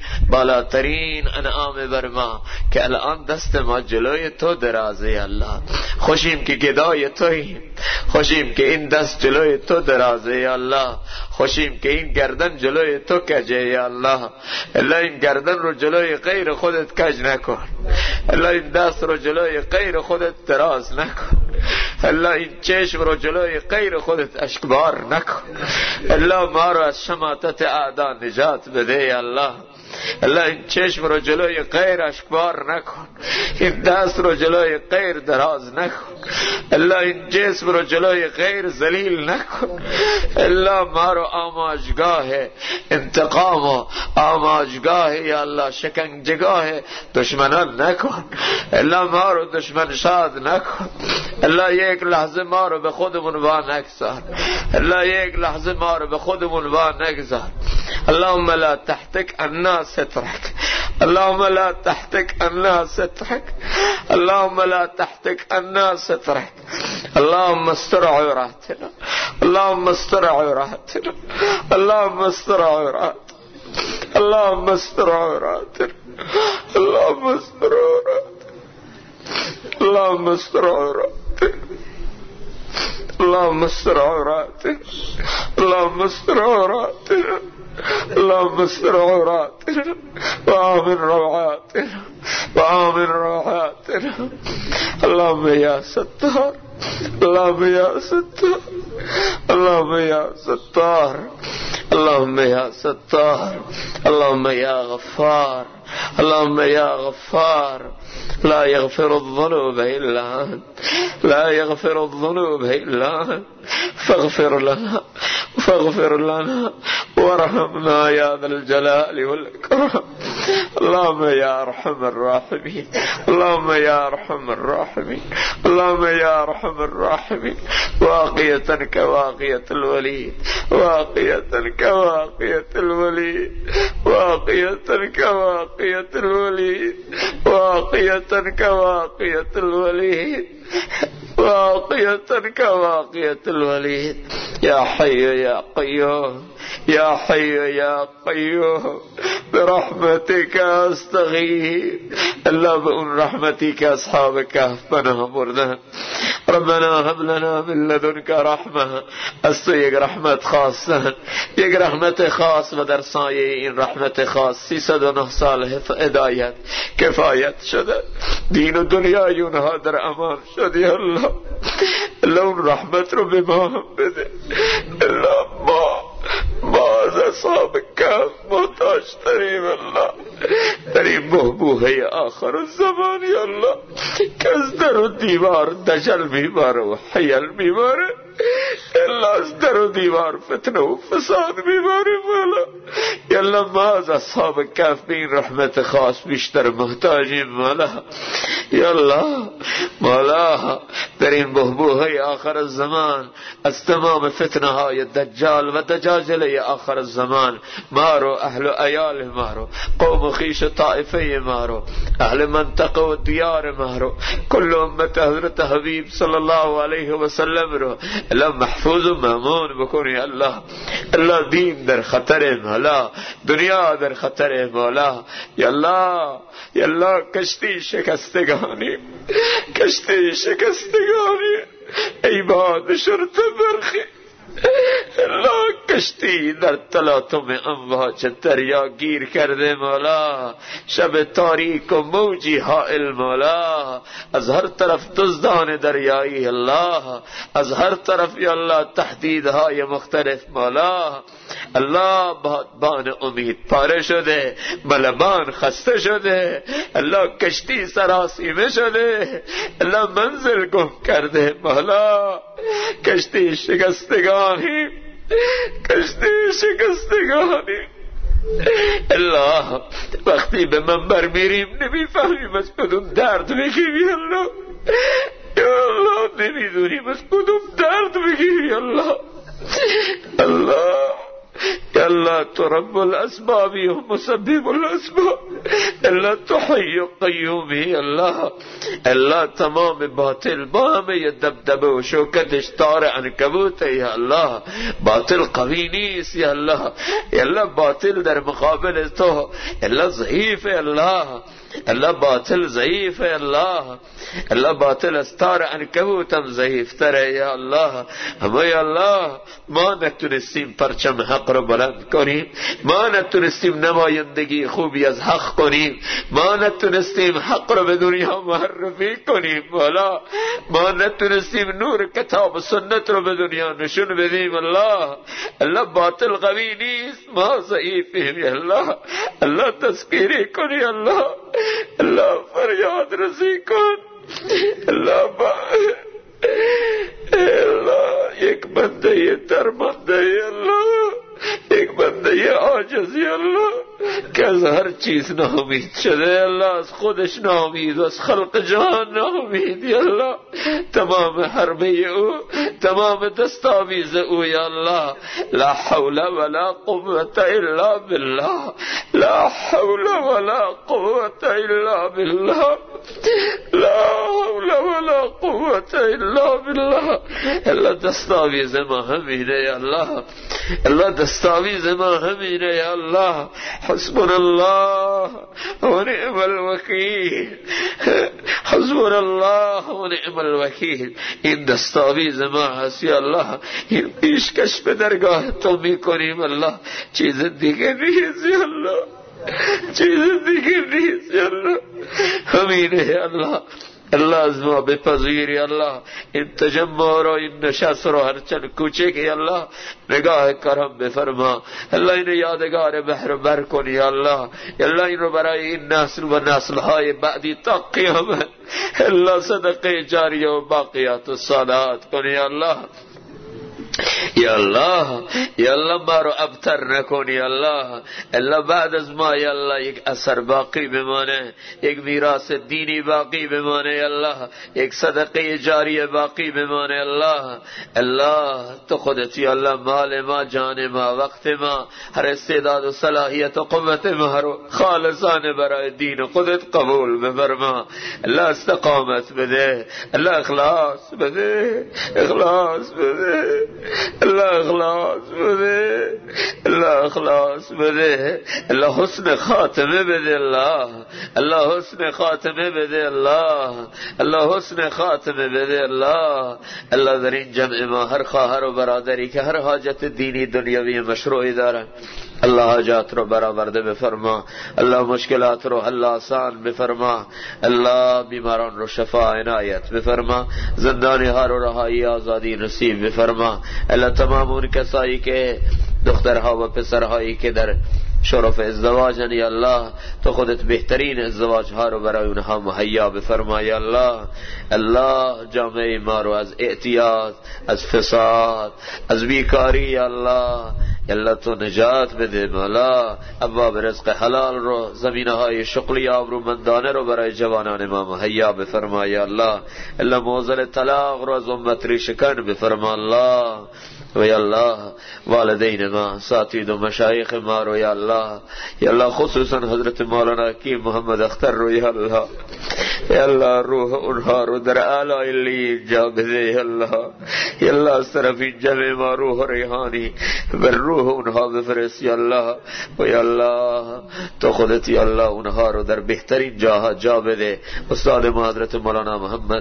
بالاترین انعام بر ما که الان دست ما جلوی تو درازه یا الله. خوشیم که گدای توییم، خوشیم که این دست جلوی تو درازه یا الله، خوشیم که این گردن جلوی تو کجه یا الله. الله این گردن رو جلوی غیر خودت کج نکن، الله این دست رو جلوی غیر خودت دراز نکن، الله این چشم رو جلوی غیر خودت اشکبار نکن. الله ما رو از شماتت اعدا نجات بده یا الله. الله این چشم رو جلوی غیر اشکبار نکن، این دست رو جلوی غیر دراز نکن، الله این جسم رو جلوی غیر ذلیل نکن. الله ما رو آماجگاه انتقام و آماجگاه یا الله شکنجگاه دشمنان نکن. الله ما رو دشمن شاد نکن. الله یک لحظه ما رو به خودمون وا نگذار، الله یک لحظه ما رو به خودمون وا نگذار. اللهم لا تحتك عنا سترك، اللهم لا تحتك عنا سترك، اللهم لا تحتك عنا سترك. اللهم استر عوراتنا، اللهم استر عوراتنا، اللهم استر عوراتنا، اللهم استر عوراتنا، اللهم استر عوراتنا، اللهم استر عوراتنا، اللهم استر عوراتنا، اللهم استر عوراتنا، اللهم استر عوراتنا وآمن روعاتنا وآمن روعاتنا. اللهم يا ستار، اللهم يا ستار، اللهم يا ستار، اللهم يا ستار، اللهم يا غفار، اللهم يا غفار. لا يغفر الذنوب إلا أنت، لا يغفر الذنوب إلا أنت، فاغفر لنا، فاغفر لنا وارحمنا يا ذا الجلال والإكرام. اللهم يا أرحم الراحمين، اللهم يا أرحم الراحمين، اللهم يا أرحم الراحمين. واقية كواقية الوليد، واقية كواقية الوليد، واقية كواقية الوليد، واقية كواقية الوليد، واقية كواقية الوليد. يا حي يا قيوم، يا حي يا قيوم، برحمتك استغيث. الله بأن رحمتك أصحاب الكهف پناه بردن. ربنا هب لنا من لدنك رحمه. از تو یک رحمت خاص، یک رحمت خاص و در سایه این رحمت خاص 309 سال هدایت کفایت شده، دین و دنیای اونها در امان شد. یا الله، الله اون رحمت رو به ما هم بده. الله ما از اصحاب کهف محتاج تریم الله، در این بحبوحه آخر الزمان یا الله که از در و دیوار دجل میباره و حیل میباره. الله از در و دیوار فتنه و فساد میباره مولا. یا الله ما از اصحاب کهف به این رحمت خاص بیشتر محتاجیم مولا. یا الله مولا، در این بحبوحه آخر الزمان از تمام فتنه های دجال و دجاجله آخر الزمان ما رو، اهل و عیال ما رو، قوم و خیش طائفه ما رو، اهل منطقه و دیار ما رو، کل امت حضرت حبیب صلی الله علیه و سلم رو الله محفوظ و مامون بکنی. الله الله دین در خطر مولا، دنیا در خطر مولا. یا الله یا الله کشتی شکستگانی، کشتی شکستگانی ای باد شرط برخی. الله کشتی در تلاطم امواج دریا گیر کرده مولا، شب تاریک و موجی حائل مولا، از هر طرف دزدان دریایی الله، از هر طرف یا الله تهدیدهای مختلف مولا. الله بادبان امید پاره شده، ملبان خسته شده، الله کشتی سراسیمه شده، الله منزل گم کرده مولا. کشتی شکستگانی، کشتی شکستگانی. الله وقتی به منبر میریم نمیفهمیم از کدوم درد بگیم. الله یا الله نمیدونیم از کدوم درد بگیم. الله الله یا الله تو رب الاسبابی و مسبب الاسباب. الا تو حی و قیومی اللہ. اللہ تمام باطل با همه دبدبه و شوکتش تار عنکبوت یا اللہ. باطل قوی نیست یا اللہ. یا اللہ باطل در مقابل تو اللہ ضعیف ہے اللہ. اللہ باطل ضعیف ہے اللہ. اللہ باطل استار عنکبوتم ضعیف تر ہے یا اللہ. ہمیں اللہ ما نتونستیم پرچم حق رو بلند کنیم، ما نتونستیم نمایندگی خوبی از حق کنیم، ما نتونستیم حق رو به دنیا معرفی کنیم، والا ما نتونستیم نور کتاب و سنت رو به دنیا نشون بدیم. اللہ اللہ باطل قوی نیست، ما ضعیفیم یا اللہ. اللہ تذکیری کنی اللہ. اللہ فریاد رسی کن اللہ. اللہ ایک بندے یہ درمندے اللہ، ایک بندے یہ عاجزی اللہ کہ از ہر چیز ناامید شده اللہ، از خودش ناامید و از خلق جهان ناامید یا اللہ. تمام حربه او، تمام دستاویز او یا اللہ. لا حول ولا قوة الا بالله، لا حول ولا قوة الا بالله، لا حول ولا قوة الا بالله. اللہ دستاویز ما همینه یا اللہ. اللہ دستاویز ما همینه یا اللہ. حسبنا اللہ و نعم الوکیل، حسبنا اللہ و نعم الوکیل. این دستاویز ما هست یا اللہ. این پیشکش به درگاه تو میکنیم اللہ، چیز دیگه نیست یا اللہ، چیز دیگه نیست یا اللہ. همینه یا اللہ. اللہ از ما بپذیری اللہ. این تجمع رو، این نشست رو هرچند کوچک اللہ نگاه کرم بفرما. اللہ این یادگار بحر بر کن یا اللہ. اللہ این رو برای این نسل و نسلهای بعدی تا قیامت اللہ صدقه جاریه و باقیات الصالحات کن یا اللہ. یا اللہ یا اللہ ما رو ابتر نکن یا اللہ. اللہ بعد از ما یا اللہ یک اثر باقی بمانه، یک میراث دینی باقی بمانه یا اللہ، یک صدقه جاری باقی بمانه اللہ. اللہ تو خودت یا اللہ مال ما، جان ما، وقت ما، ہر استعداد و صلاحیت و قوت ما رو خالصانه برای دین خودت قبول بفرما. اللہ استقامت بده، اللہ اخلاص بده، اخلاص بده، اللہ اخلاص بده، اللہ اخلاص بده، اللہ حسن خاتمه بده اللہ، اللہ حسن خاتمه بده اللہ، اللہ حسن خاتمه بده اللہ. اللہ در این جمع ما هر خواهر و برادری که هر حاجت دینی دنیوی مشروعی دارن اللہ حاجات رو برآورده بفرما. اللہ مشکلات رو حل آسان بفرما. اللہ بیماران رو شفا عنایت بفرما. زندانی ها رو رهایی آزادی نصیب بفرما. اللہ تمام اون کسایی که دخترها و پسرهایی که در شرف ازدواجن یا اللہ تو خودت بهترین ازدواج ها رو برای اونها مهیا بفرما یا اللہ. اللہ جامعه ما رو از اعتیاد، از فساد، از بیکاری یا اللہ اللہ تو نجات بده مولا. ابواب رزق حلال رو، زمینه های شغلی آبرومندانه رو برای جوانان ما مهیا بفرما یا اللہ. اللہ موزل طلاق رو از امت ریشکن بفرما اللہ. و یا اللہ والدین ما، ساتید و مشایخ ما رو یا اللہ، یا اللہ خصوصا حضرت مولانا کی محمد اختر رو یا اللہ، یا اللہ روح انہا رو در اعلی علی جا بده یا اللہ. یا اللہ از طرف این جمع ما روح ریحانی بر روح انہا بفرست یا اللہ. و یا اللہ تو خودت یا اللہ انہا رو در بہترین جاها جا بده. استاد ما حضرت مولانا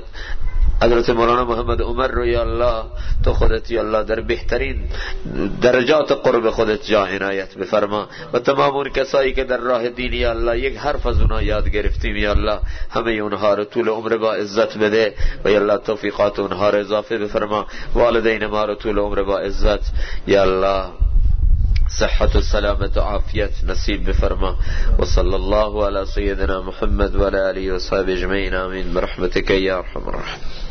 محمد عمر رو یا اللہ تو خودت یا اللہ در بہترین درجات قرب خودت جا عنایت بفرما. و تمام اون کسایی که در راه دینی یا اللہ یک حرف از اونها یاد گرفتیم یا اللہ همه اونها رو طول عمر با عزت بده و یا اللہ توفیقات اونها رو اضافه بفرما. والدین ما رو طول عمر با عزت یا اللہ صحت و سلامت و عافیت نصیب بفرما. وصلی الله علی سیدنا محمد و علی آله و صحبه اجمعین. آمین برحمتک یا ارحم الراحمین.